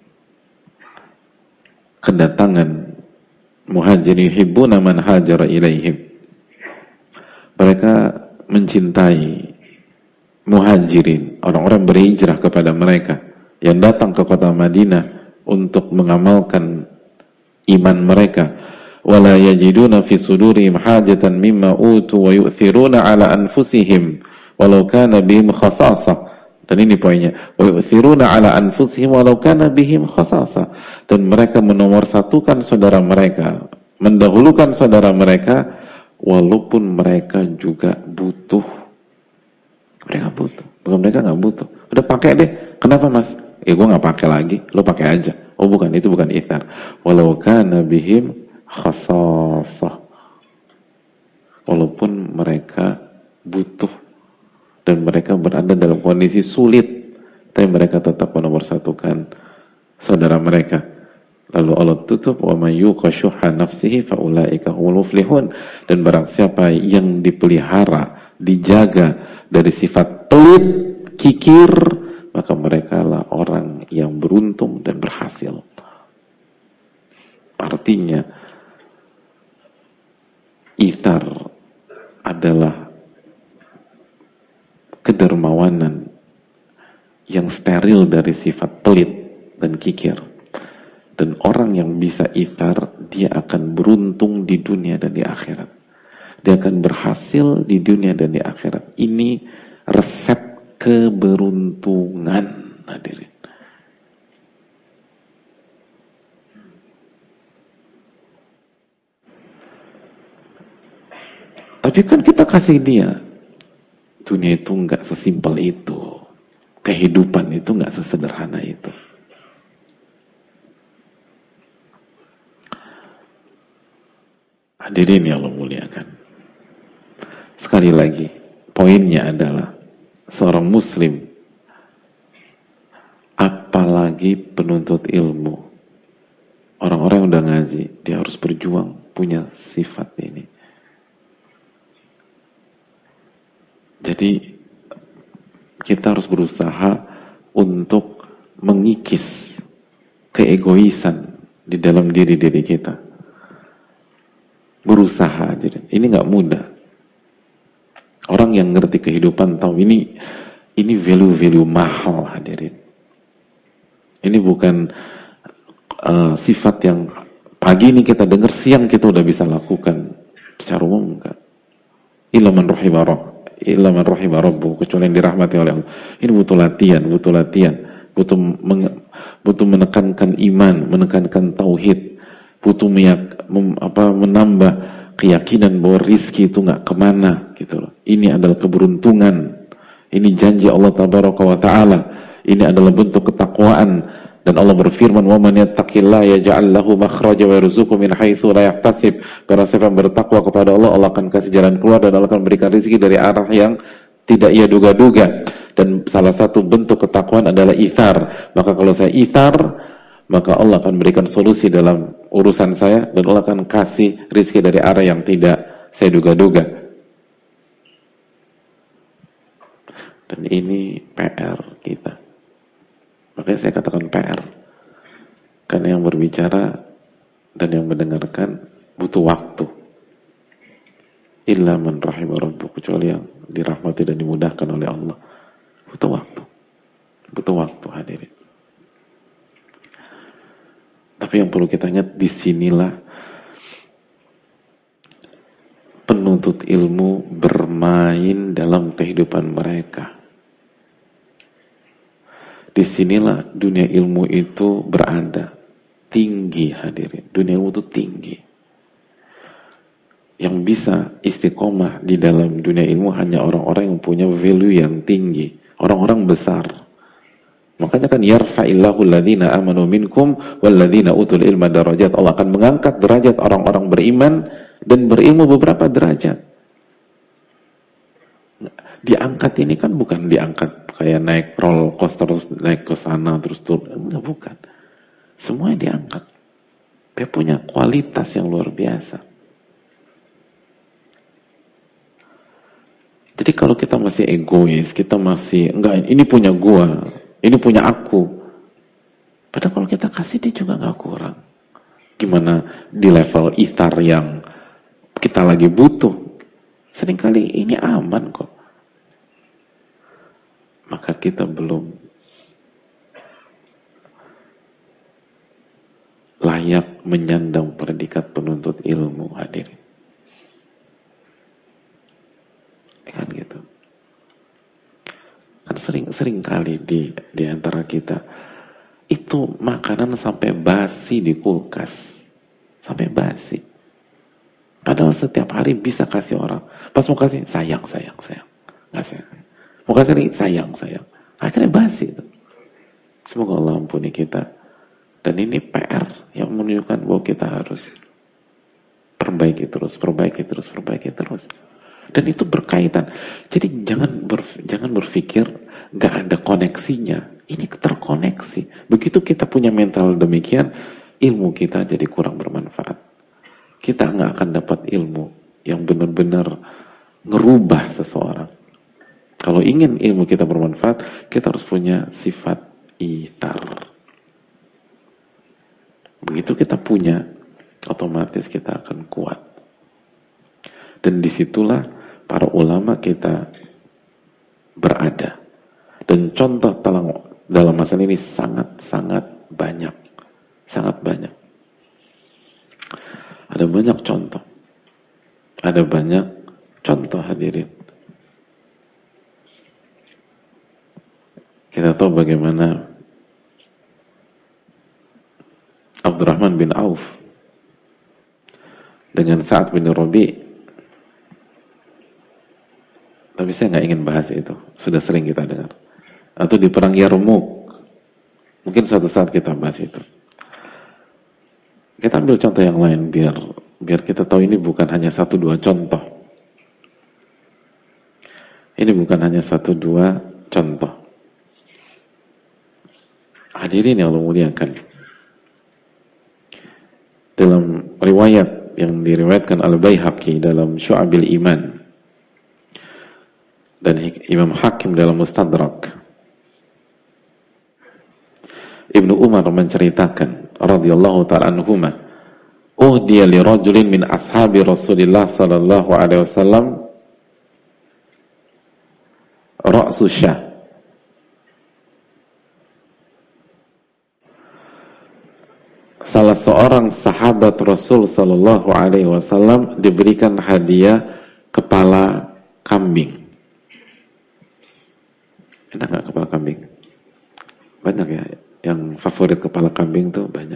kedatangan muhajirin, yuhibbuna man hajara ilaihim. Mereka mencintai muhajirin, orang-orang berhijrah kepada mereka yang datang ke kota Madinah untuk mengamalkan iman mereka. Wala yajiduna fi sudurihim hajatan mimma utu wa yu'thiruna ala anfusihim walau kana bihim khasasah. Dan ini poinnya, wa yu'thiruna ala anfusihim walau kana bihim khasasah. Dan mereka menomorsatukan saudara mereka, mendahulukan saudara mereka walaupun mereka juga butuh. Mereka butuh, bukan mereka nggak butuh. Udah pakai deh, kenapa mas? Gue nggak pakai lagi, lo pakai aja. Oh bukan, itu bukan ithar. Walau kana bihim khasasah, walaupun mereka butuh dan mereka berada dalam kondisi sulit, tapi mereka tetap menomorsatukan saudara mereka. Lalu Allah tutup, wa may yuqa syuhha nafsihi fa ulaika humul muflihun. Dan barang siapa yang dipelihara, dijaga dari sifat pelit, kikir, maka mereka lah orang yang beruntung dan berhasil. Artinya ithar adalah kedermawanan yang steril dari sifat pelit dan kikir. Dan orang yang bisa ithar, dia akan beruntung di dunia dan di akhirat. Dia akan berhasil di dunia dan di akhirat. Ini resep keberuntungan, hadirin. Tapi kan kita kasih dia. Dunia itu nggak sesimpel itu. Kehidupan itu nggak sesederhana itu. Hadirin yang Allah muliakan. Sekali lagi, poinnya adalah seorang muslim, apalagi penuntut ilmu, orang-orang yang udah ngaji, dia harus berjuang punya sifat ini. Jadi kita harus berusaha untuk mengikis keegoisan di dalam diri kita. Berusaha, jadi ini nggak mudah. Orang yang ngerti kehidupan tahu ini value-value mahal, hadirin. Ini bukan sifat yang pagi ini kita dengar, siang kita udah bisa lakukan. Secara umum enggak. Illa man rahimah rabbuh, kecuali yang dirahmati oleh Allah. Ini butuh latihan, butuh menekankan iman, menekankan tauhid, butuh menambah keyakinan bahwa rizki itu nggak kemana gitu loh. Ini adalah keberuntungan, ini janji Allah tabaraka wa ta'ala, ini adalah bentuk ketakwaan. Dan Allah berfirman, wa man yattaqillaha yaj'al lahu makhraja wa yarzuqhu min haitsu la yahtasib. Barang siapa yang bertakwa kepada Allah, Allah akan kasih jalan keluar dan Allah akan berikan rezeki dari arah yang tidak ia duga-duga. Dan salah satu bentuk ketakwaan adalah ithar. Maka kalau saya ithar, maka Allah akan berikan solusi dalam urusan saya dan Allah akan kasih rezeki dari arah yang tidak saya duga-duga. Dan ini PR kita. Makanya saya katakan PR. Karena yang berbicara dan yang mendengarkan butuh waktu. Illa man rahimah rabbuh, kecuali yang dirahmati dan dimudahkan oleh Allah. Butuh waktu. Butuh waktu, hadirin. Tapi yang perlu kita ingat, disinilah penuntut ilmu bermain dalam kehidupan mereka. Disinilah dunia ilmu itu berada tinggi, hadirin. Dunia ilmu itu tinggi. Yang bisa istiqomah di dalam dunia ilmu hanya orang-orang yang punya value yang tinggi, orang-orang besar. Makanya kan yarfa'illahu alladhina amanu minkum walladhina utul ilma darajat. Allah akan mengangkat derajat orang-orang beriman dan berilmu beberapa derajat. Diangkat ini kan bukan diangkat kayak naik roller coaster terus naik ke sana terus turun, enggak, bukan. Semuanya diangkat. Dia punya kualitas yang luar biasa. Jadi kalau kita masih egois, kita masih enggak, ini punya gua, ini punya aku. Padahal kalau kita kasih dia juga enggak kurang. Gimana di level ithar yang kita lagi butuh? Seringkali ini aman kok. Maka kita belum layak menyandang predikat penuntut ilmu, hadirin. Kan gitu. Kan sering kali di antara kita itu makanan sampai basi di kulkas. Sampai basi. Padahal setiap hari bisa kasih orang. Pas mau kasih, sayang. Nggak sayang. Mau kasih lagi, sayang. Akhirnya basi itu. Semoga Allah ampuni kita. Dan ini PR yang menunjukkan bahwa kita harus perbaiki terus. Dan itu berkaitan. Jadi jangan berpikir nggak ada koneksinya. Ini terkoneksi. Begitu kita punya mental demikian, ilmu kita jadi kurang bermanfaat. Kita nggak akan dapat ilmu yang benar-benar ngerubah seseorang. Kalau ingin ilmu kita bermanfaat, kita harus punya sifat ithar. Begitu kita punya, otomatis kita akan kuat. Dan disitulah para ulama kita berada. Dan contoh dalam masalah ini sangat banyak. Sangat banyak. Ada banyak contoh. Hadirin. Kita tahu bagaimana Abdurrahman bin Auf dengan Sa'ad bin Rabi'. Tapi saya nggak ingin bahas itu. Sudah sering kita dengar. Atau di perang Yarmuk. Mungkin suatu saat kita bahas itu. Kita ambil contoh yang lain biar Biar kita tahu ini bukan hanya satu dua contoh. Ini bukan hanya satu dua contoh. Hadirin yang Allah muliakan. Dalam riwayat yang diriwayatkan Al-Baihaqi dalam Syu'abil Iman dan Imam Hakim dalam Mustadrak, Ibnu Umar menceritakan radhiyallahu ta'ala anhuma, uhdiya li rajulin min ashabi Rasulillah sallallahu alaihi wasallam ra'su syah. Salah seorang sahabat Rasul sallallahu alaihi wasallam diberikan hadiah kepala kambing. Enak nggak kepala kambing? Banyak ya yang favorit kepala kambing tuh, banyak.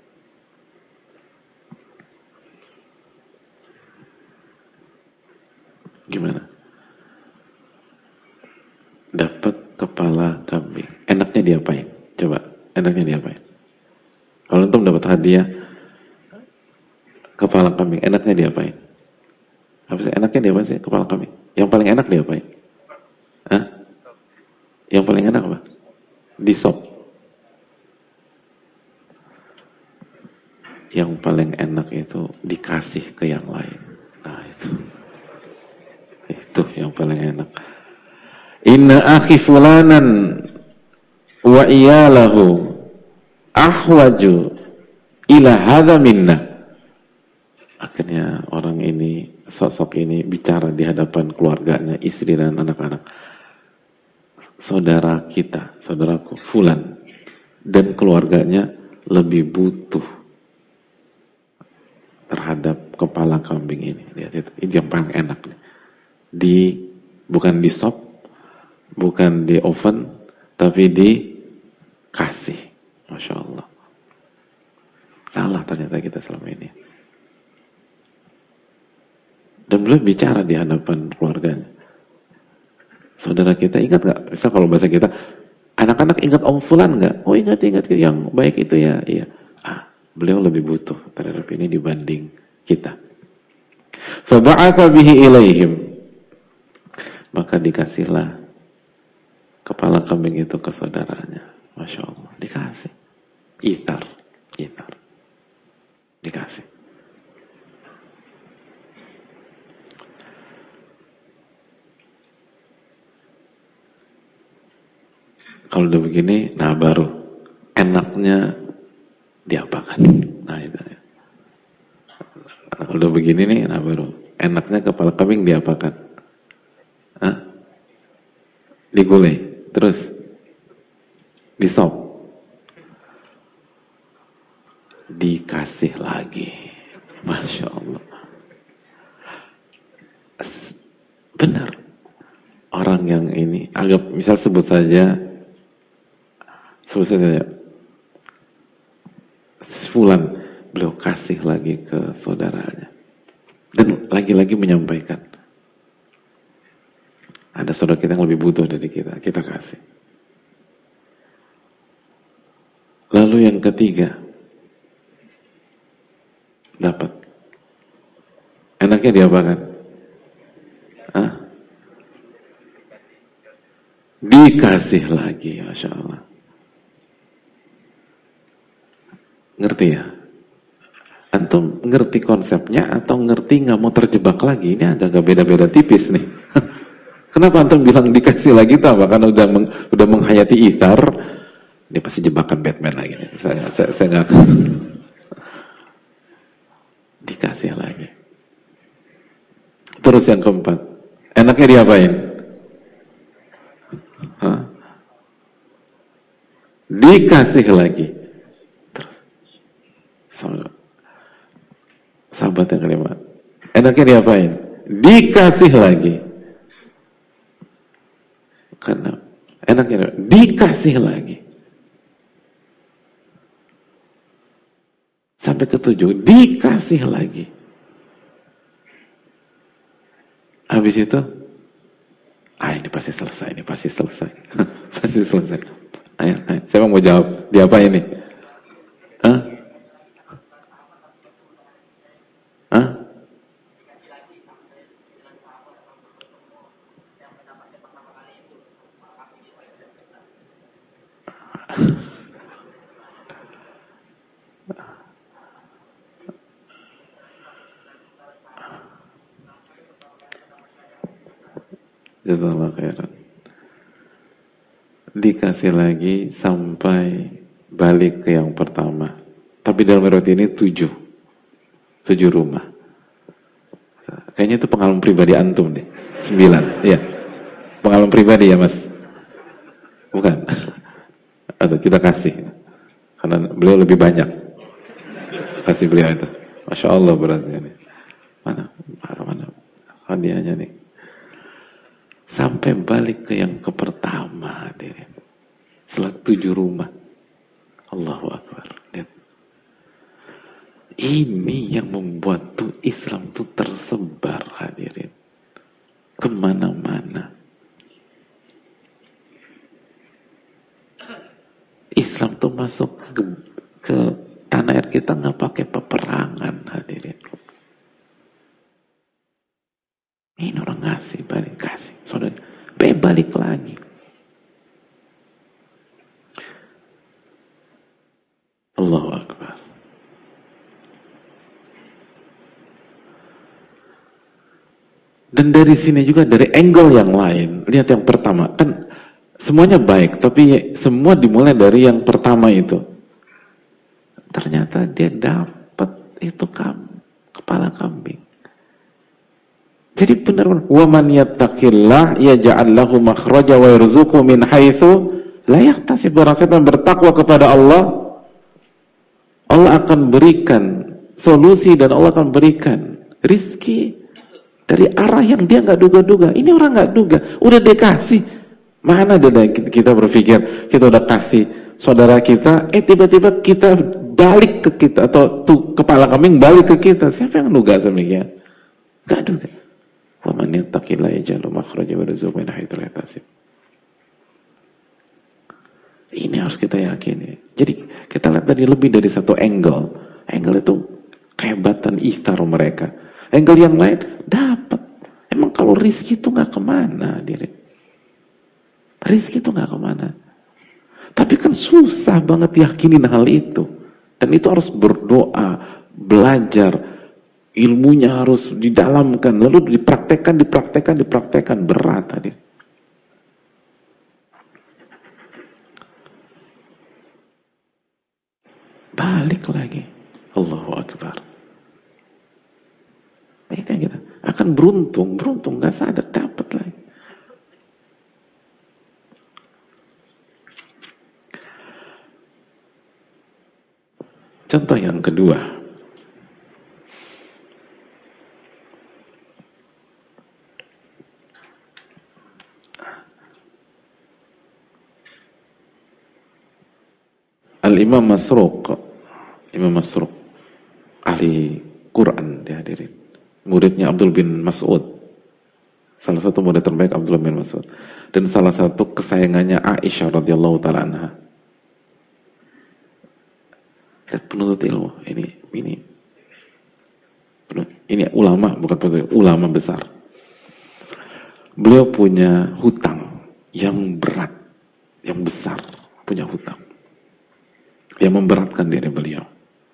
Gimana? Dapat kepala kambing, enaknya diapain? Coba, enaknya diapain? Kalau antum dapat hadiah kepala kambing, enaknya diapain? Apa sih? Enaknya diapain sih kepala kambing? Yang paling enak diapain? Hah? Yang paling enak apa? Disop. Yang paling enak itu dikasih ke yang lain. Nah itu yang paling enak. Inna akhi fulanan wa iyalahu ahwaju ila hadha minna. Akhirnya orang ini, sosok ini bicara di hadapan keluarganya, istri dan anak-anak. Saudara kita, saudaraku fulan dan keluarganya lebih butuh terhadap kepala kambing ini. Lihat itu, ini yang paling enak. Bukan di sop, bukan di oven, tapi dikasih. Masya Allah. Salah ternyata kita selama ini. Dan beliau bicara di hadapan keluarganya. Saudara kita ingat gak? Misal kalau bahasa kita, anak-anak ingat Om Fulan gak? Oh ingat, yang baik itu ya. Iya. Beliau lebih butuh terhadap ini dibanding kita. Faba'atha bihi ilaihim. Maka dikasihlah kepala kambing itu ke saudaranya. Masya Allah. Dikasih. Itar. Dikasih. Kalau udah begini, nah baru enaknya diapakan. Nah itu. Kalau udah begini nih, nah baru enaknya kepala kambing diapakan. Digulai, terus disop, dikasih lagi. Masya Allah. Benar. Orang yang ini, anggap misal sebut saja Fulan, beliau kasih lagi ke saudaranya. Dan lagi-lagi menyampaikan. Ada saudara kita yang lebih butuh dari kita kasih. Lalu yang ketiga, dapat. Enaknya diapakan? Dikasih lagi, Masya Allah. Ngerti ya? Antum ngerti konsepnya atau ngerti nggak mau terjebak lagi? Ini agak beda-beda tipis nih. Kenapa antum bilang dikasih lagi itu apa? Karena udah menghayati ithar, dia pasti jebakan Batman lagi. Saya nggak dikasih lagi. Terus yang keempat, enaknya diapain? Dikasih lagi. Terus sahabat yang kelima, enaknya diapain? Dikasih lagi. Karena enaknya dikasih lagi. Sampai ketujuh, dikasih lagi. Habis itu, ini pasti selesai, pasti selesai. Ayo, siapa mau jawab? Diapain nih? Jazakallahu khairan. Dikasih lagi sampai balik ke yang pertama. Tapi dalam riwayat ini 7 rumah. Kayaknya itu pengalaman pribadi antum deh. 9, iya. Pengalaman pribadi ya mas? Bukan? Atau kita kasih? Karena beliau lebih banyak. Kasih beliau itu. Masya Allah berarti ini. Mana hadiahnya nih? Sampai balik ke yang pertama, hadirin. Setelah 7 rumah. Allahu Akbar. Lihat. Ini yang membuat tuh Islam tuh tersebar, hadirin. Kemana-mana. Islam tuh masuk ke tanah air kita nggak pakai peperangan, hadirin. Ini orang ngasih, balik kasih. Saudara, balik lagi. Allahu Akbar. Dan dari sini juga dari angle yang lain. Lihat yang pertama, kan semuanya baik, tapi semua dimulai dari yang pertama itu. Ternyata dia dapat itu kepala kambing. Jadi benar-benar wa man yattaqillah yaj'al lahu makhraja wa yarzuqhu min haitsu la yahtasib. Barang siapa yang bertakwa kepada Allah, Allah akan berikan solusi dan Allah akan berikan rizki dari arah yang dia nggak duga-duga. Ini orang nggak duga, udah dikasih. Mana ada kita berpikir kita udah kasih saudara kita, tiba-tiba kita balik ke kita, atau tuh kepala kambing balik ke kita. Siapa yang duga demikian? Nggak duga. Wa man yattaqillaha yaj'al lahu makhraja wa yarzuqhu min haitsu la yahtasib. Ini harus kita yakini. Jadi kita lihat tadi lebih dari satu angle. Angle itu kehebatan ikhtar mereka. Angle yang lain dapat. Emang kalau rizki itu nggak kemana, diri. Rizki itu nggak kemana. Tapi kan susah banget yakinin hal itu. Dan itu harus berdoa, belajar. Ilmunya harus didalamkan, lalu dipraktekkan, berat tadi. Balik lagi. Allahu Akbar. Itu yang kita akan beruntung, nggak sadar dapat lagi. Contoh yang kedua. Imam Masruq, ahli Quran dihadirin, muridnya Abdul bin Mas'ud, salah satu murid terbaik Abdul bin Mas'ud, dan salah satu kesayangannya Aisyah radhiyallahu taala anha. Lihat penuntut ilmu, ini ulama, bukan penuntut, ulama besar. Beliau punya hutang yang berat, yang besar, punya hutang yang memberatkan diri beliau.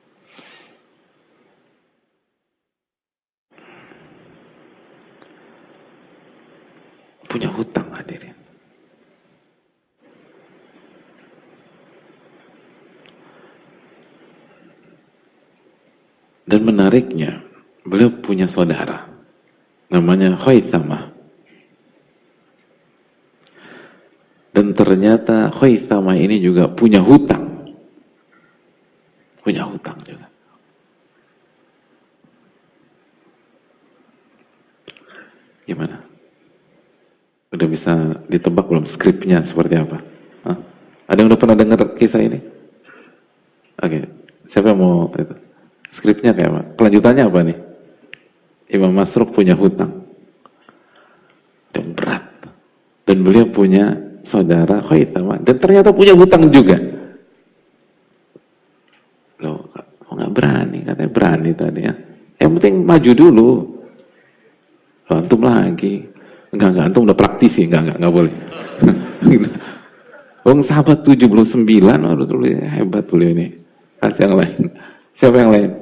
Punya hutang, hadirin. Dan menariknya, beliau punya saudara namanya Khaythamah. Dan ternyata Khaythamah ini juga punya hutang. Punya hutang juga. Gimana? Udah bisa ditebak belum skripnya seperti apa? Hah? Ada yang udah pernah dengar kisah ini? Oke, siapa yang mau itu? Skripnya kayak apa? Kelanjutannya apa nih? Imam Masruq punya hutang dan berat, dan beliau punya saudara Khaythamah, dan ternyata punya hutang juga. Loh, kok nggak berani? Katanya berani tadi ya. Yang penting maju dulu. Loh, antum lagi. Enggak, antum udah praktisi. Enggak boleh. Wong sahabat 79, waduh, hebat beliau ini. Kasih yang lain. Siapa yang lain?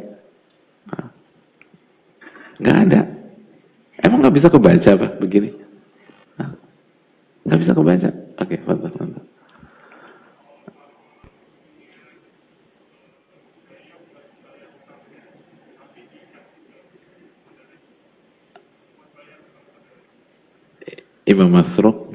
Nggak ada. Emang nggak bisa kebaca apa begini? kebaca? Oke, mantap. Imam Masruq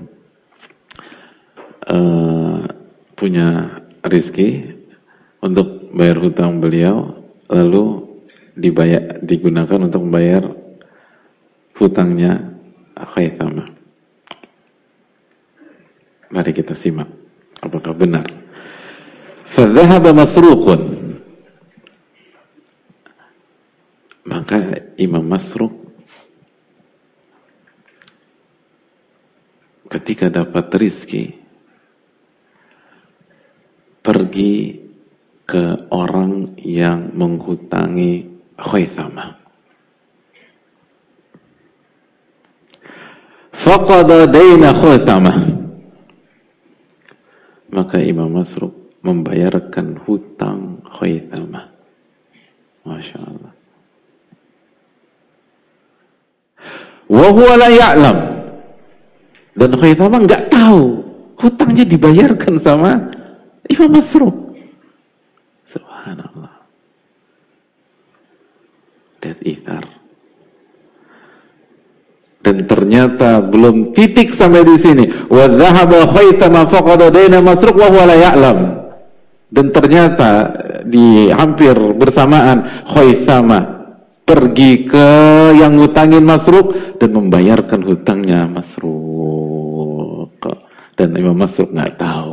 punya rezeki untuk bayar hutang beliau, lalu digunakan untuk membayar hutangnya Khaythamah. Mari kita simak apakah benar. Fadhahaba Masruqun, maka Imam Masruq ketika dapat rezeki pergi ke orang yang menghutangi Khaythamah. Faqada daina Khaythamah, maka Imam Masruq membayarkan hutang Khaythamah. Masya Allah. Wa huwa la ya'lam, dan Khaythamah nggak tahu hutangnya dibayarkan sama Imam Masruq. Subhanallah. Lihat ithar. Dan ternyata belum titik sampai di sini. Wa dhahaba Khaythamah faqada daina Masruq wa huwa la ya'lam. Dan ternyata di hampir bersamaan Khaythamah pergi ke yang ngutangin Masruq dan membayarkan hutangnya Masruq. Dan Imam Masruq nggak tahu.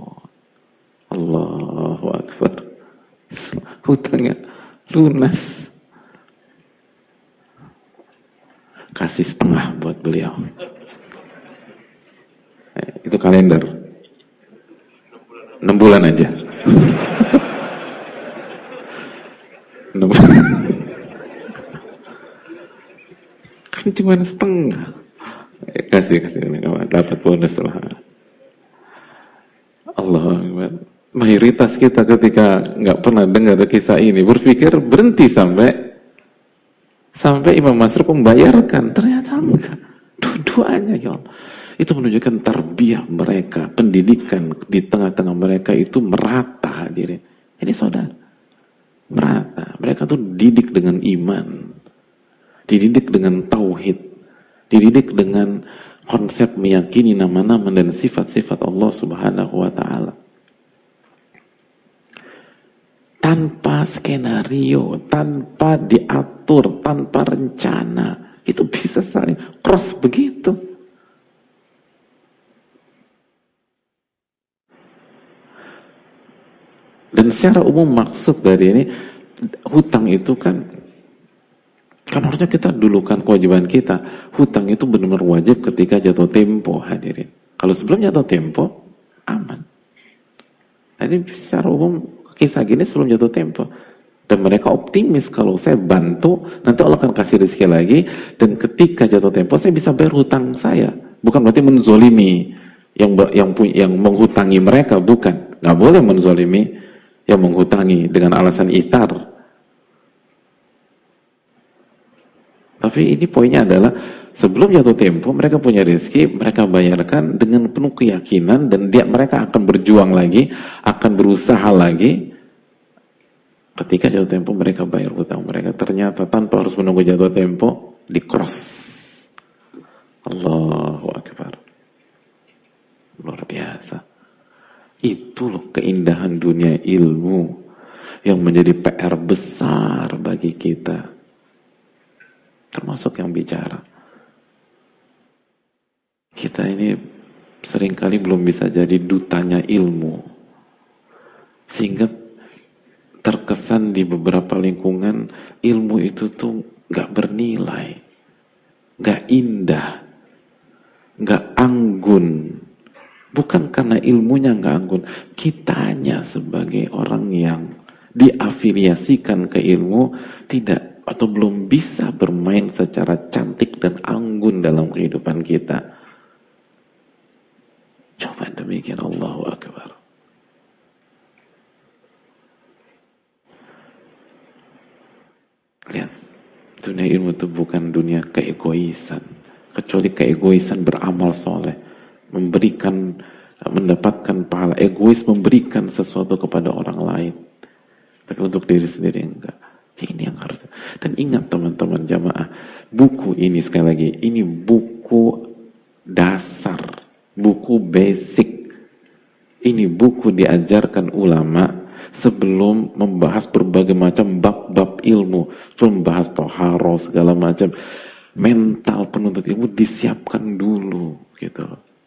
Allahu Akbar. Hutangnya lunas. Kasih setengah buat beliau. Itu kalender 6 bulan aja. 6 bulan. Kan cuma setengah. Kasih dapat bonus lah. Allah Akbar. Mayoritas kita ketika nggak pernah dengar kisah ini berpikir berhenti sampai Imam Masruq membayarkan. Ternyata enggak. Dua-duanya, ya Allah. Itu menunjukkan tarbiyah mereka, pendidikan di tengah-tengah mereka itu merata, hadirin. Ini saudara, merata. Mereka tuh dididik dengan iman, dididik dengan tauhid, dididik dengan konsep meyakini nama-nama dan sifat-sifat Allah Subhanahu wa ta'ala. Tanpa skenario, tanpa diatur, tanpa rencana, itu bisa saling cross begitu. Dan secara umum maksud dari ini, hutang itu kan harusnya kita dulukan kewajiban kita. Hutang itu benar-benar wajib ketika jatuh tempo, hadirin. Kalau sebelum jatuh tempo, aman. Jadi secara umum kisah gini sebelum jatuh tempo. Dan mereka optimis kalau saya bantu, nanti Allah akan kasih rezeki lagi, dan ketika jatuh tempo saya bisa bayar hutang saya. Bukan berarti menzolimi yang menghutangi mereka, bukan. Nggak boleh menzolimi yang menghutangi dengan alasan itar. Tapi ini poinnya adalah sebelum jatuh tempo mereka punya rezeki, mereka bayarkan dengan penuh keyakinan, dan mereka akan berjuang lagi, akan berusaha lagi. Ketika jatuh tempo mereka bayar hutang mereka, ternyata tanpa harus menunggu jatuh tempo di cross. Allahu Akbar. Luar biasa. Itu loh keindahan dunia ilmu yang menjadi PR besar bagi kita, termasuk yang bicara. Kita ini seringkali belum bisa jadi dutanya ilmu, sehingga terkesan di beberapa lingkungan ilmu itu tuh gak bernilai, gak indah, gak anggun. Bukan karena ilmunya gak anggun, kitanya sebagai orang yang diafiliasikan ke ilmu tidak atau belum bisa bermain secara cantik dan anggun dalam kehidupan kita. Coba demikian. Allahu Akbar. Lihat, dunia ilmu itu bukan dunia keegoisan, kecuali keegoisan beramal soleh. mendapatkan pahala, egois memberikan sesuatu kepada orang lain, tapi untuk diri sendiri enggak. Ini yang harus. Dan ingat teman-teman jamaah, buku ini sekali lagi, ini buku dasar, buku basic. Ini buku diajarkan ulama sebelum membahas berbagai macam bab-bab ilmu, sebelum membahas toharo segala macam. Mental penuntut ilmu disiapkan dulu, gitu,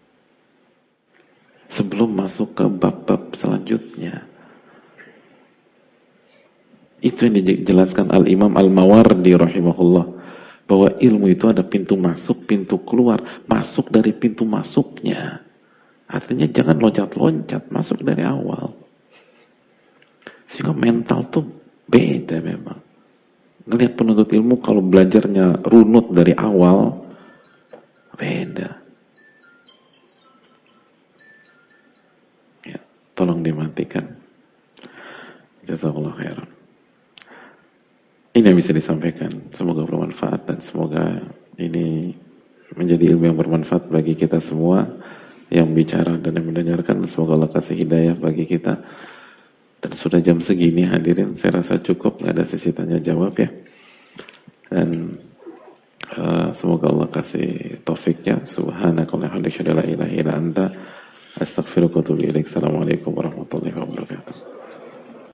sebelum masuk ke bab-bab selanjutnya. Itu yang dijelaskan Al-Imam Al-Mawardi rahimahullah, bahwa ilmu itu ada pintu masuk, pintu keluar. Masuk dari pintu masuknya, artinya jangan loncat-loncat, masuk dari awal. Sehingga mental tuh beda memang. Ngelihat penuntut ilmu kalau belajarnya runut dari awal, beda. Ya, tolong dimatikan. Jazakallahu khairan. Ini yang bisa disampaikan. Semoga bermanfaat dan semoga ini menjadi ilmu yang bermanfaat bagi kita semua yang bicara dan yang mendengarkan. Semoga Allah kasih hidayah bagi kita. Dan sudah jam segini hadirin, saya rasa cukup, nggak ada sesi tanya jawab ya. Dan semoga Allah kasih taufiknya. Subhanakallahumma wa bihamdika, la ilaha illa anta, astaghfiruka wa atubu ilaik. Assalamualaikum warahmatullahi wabarakatuh.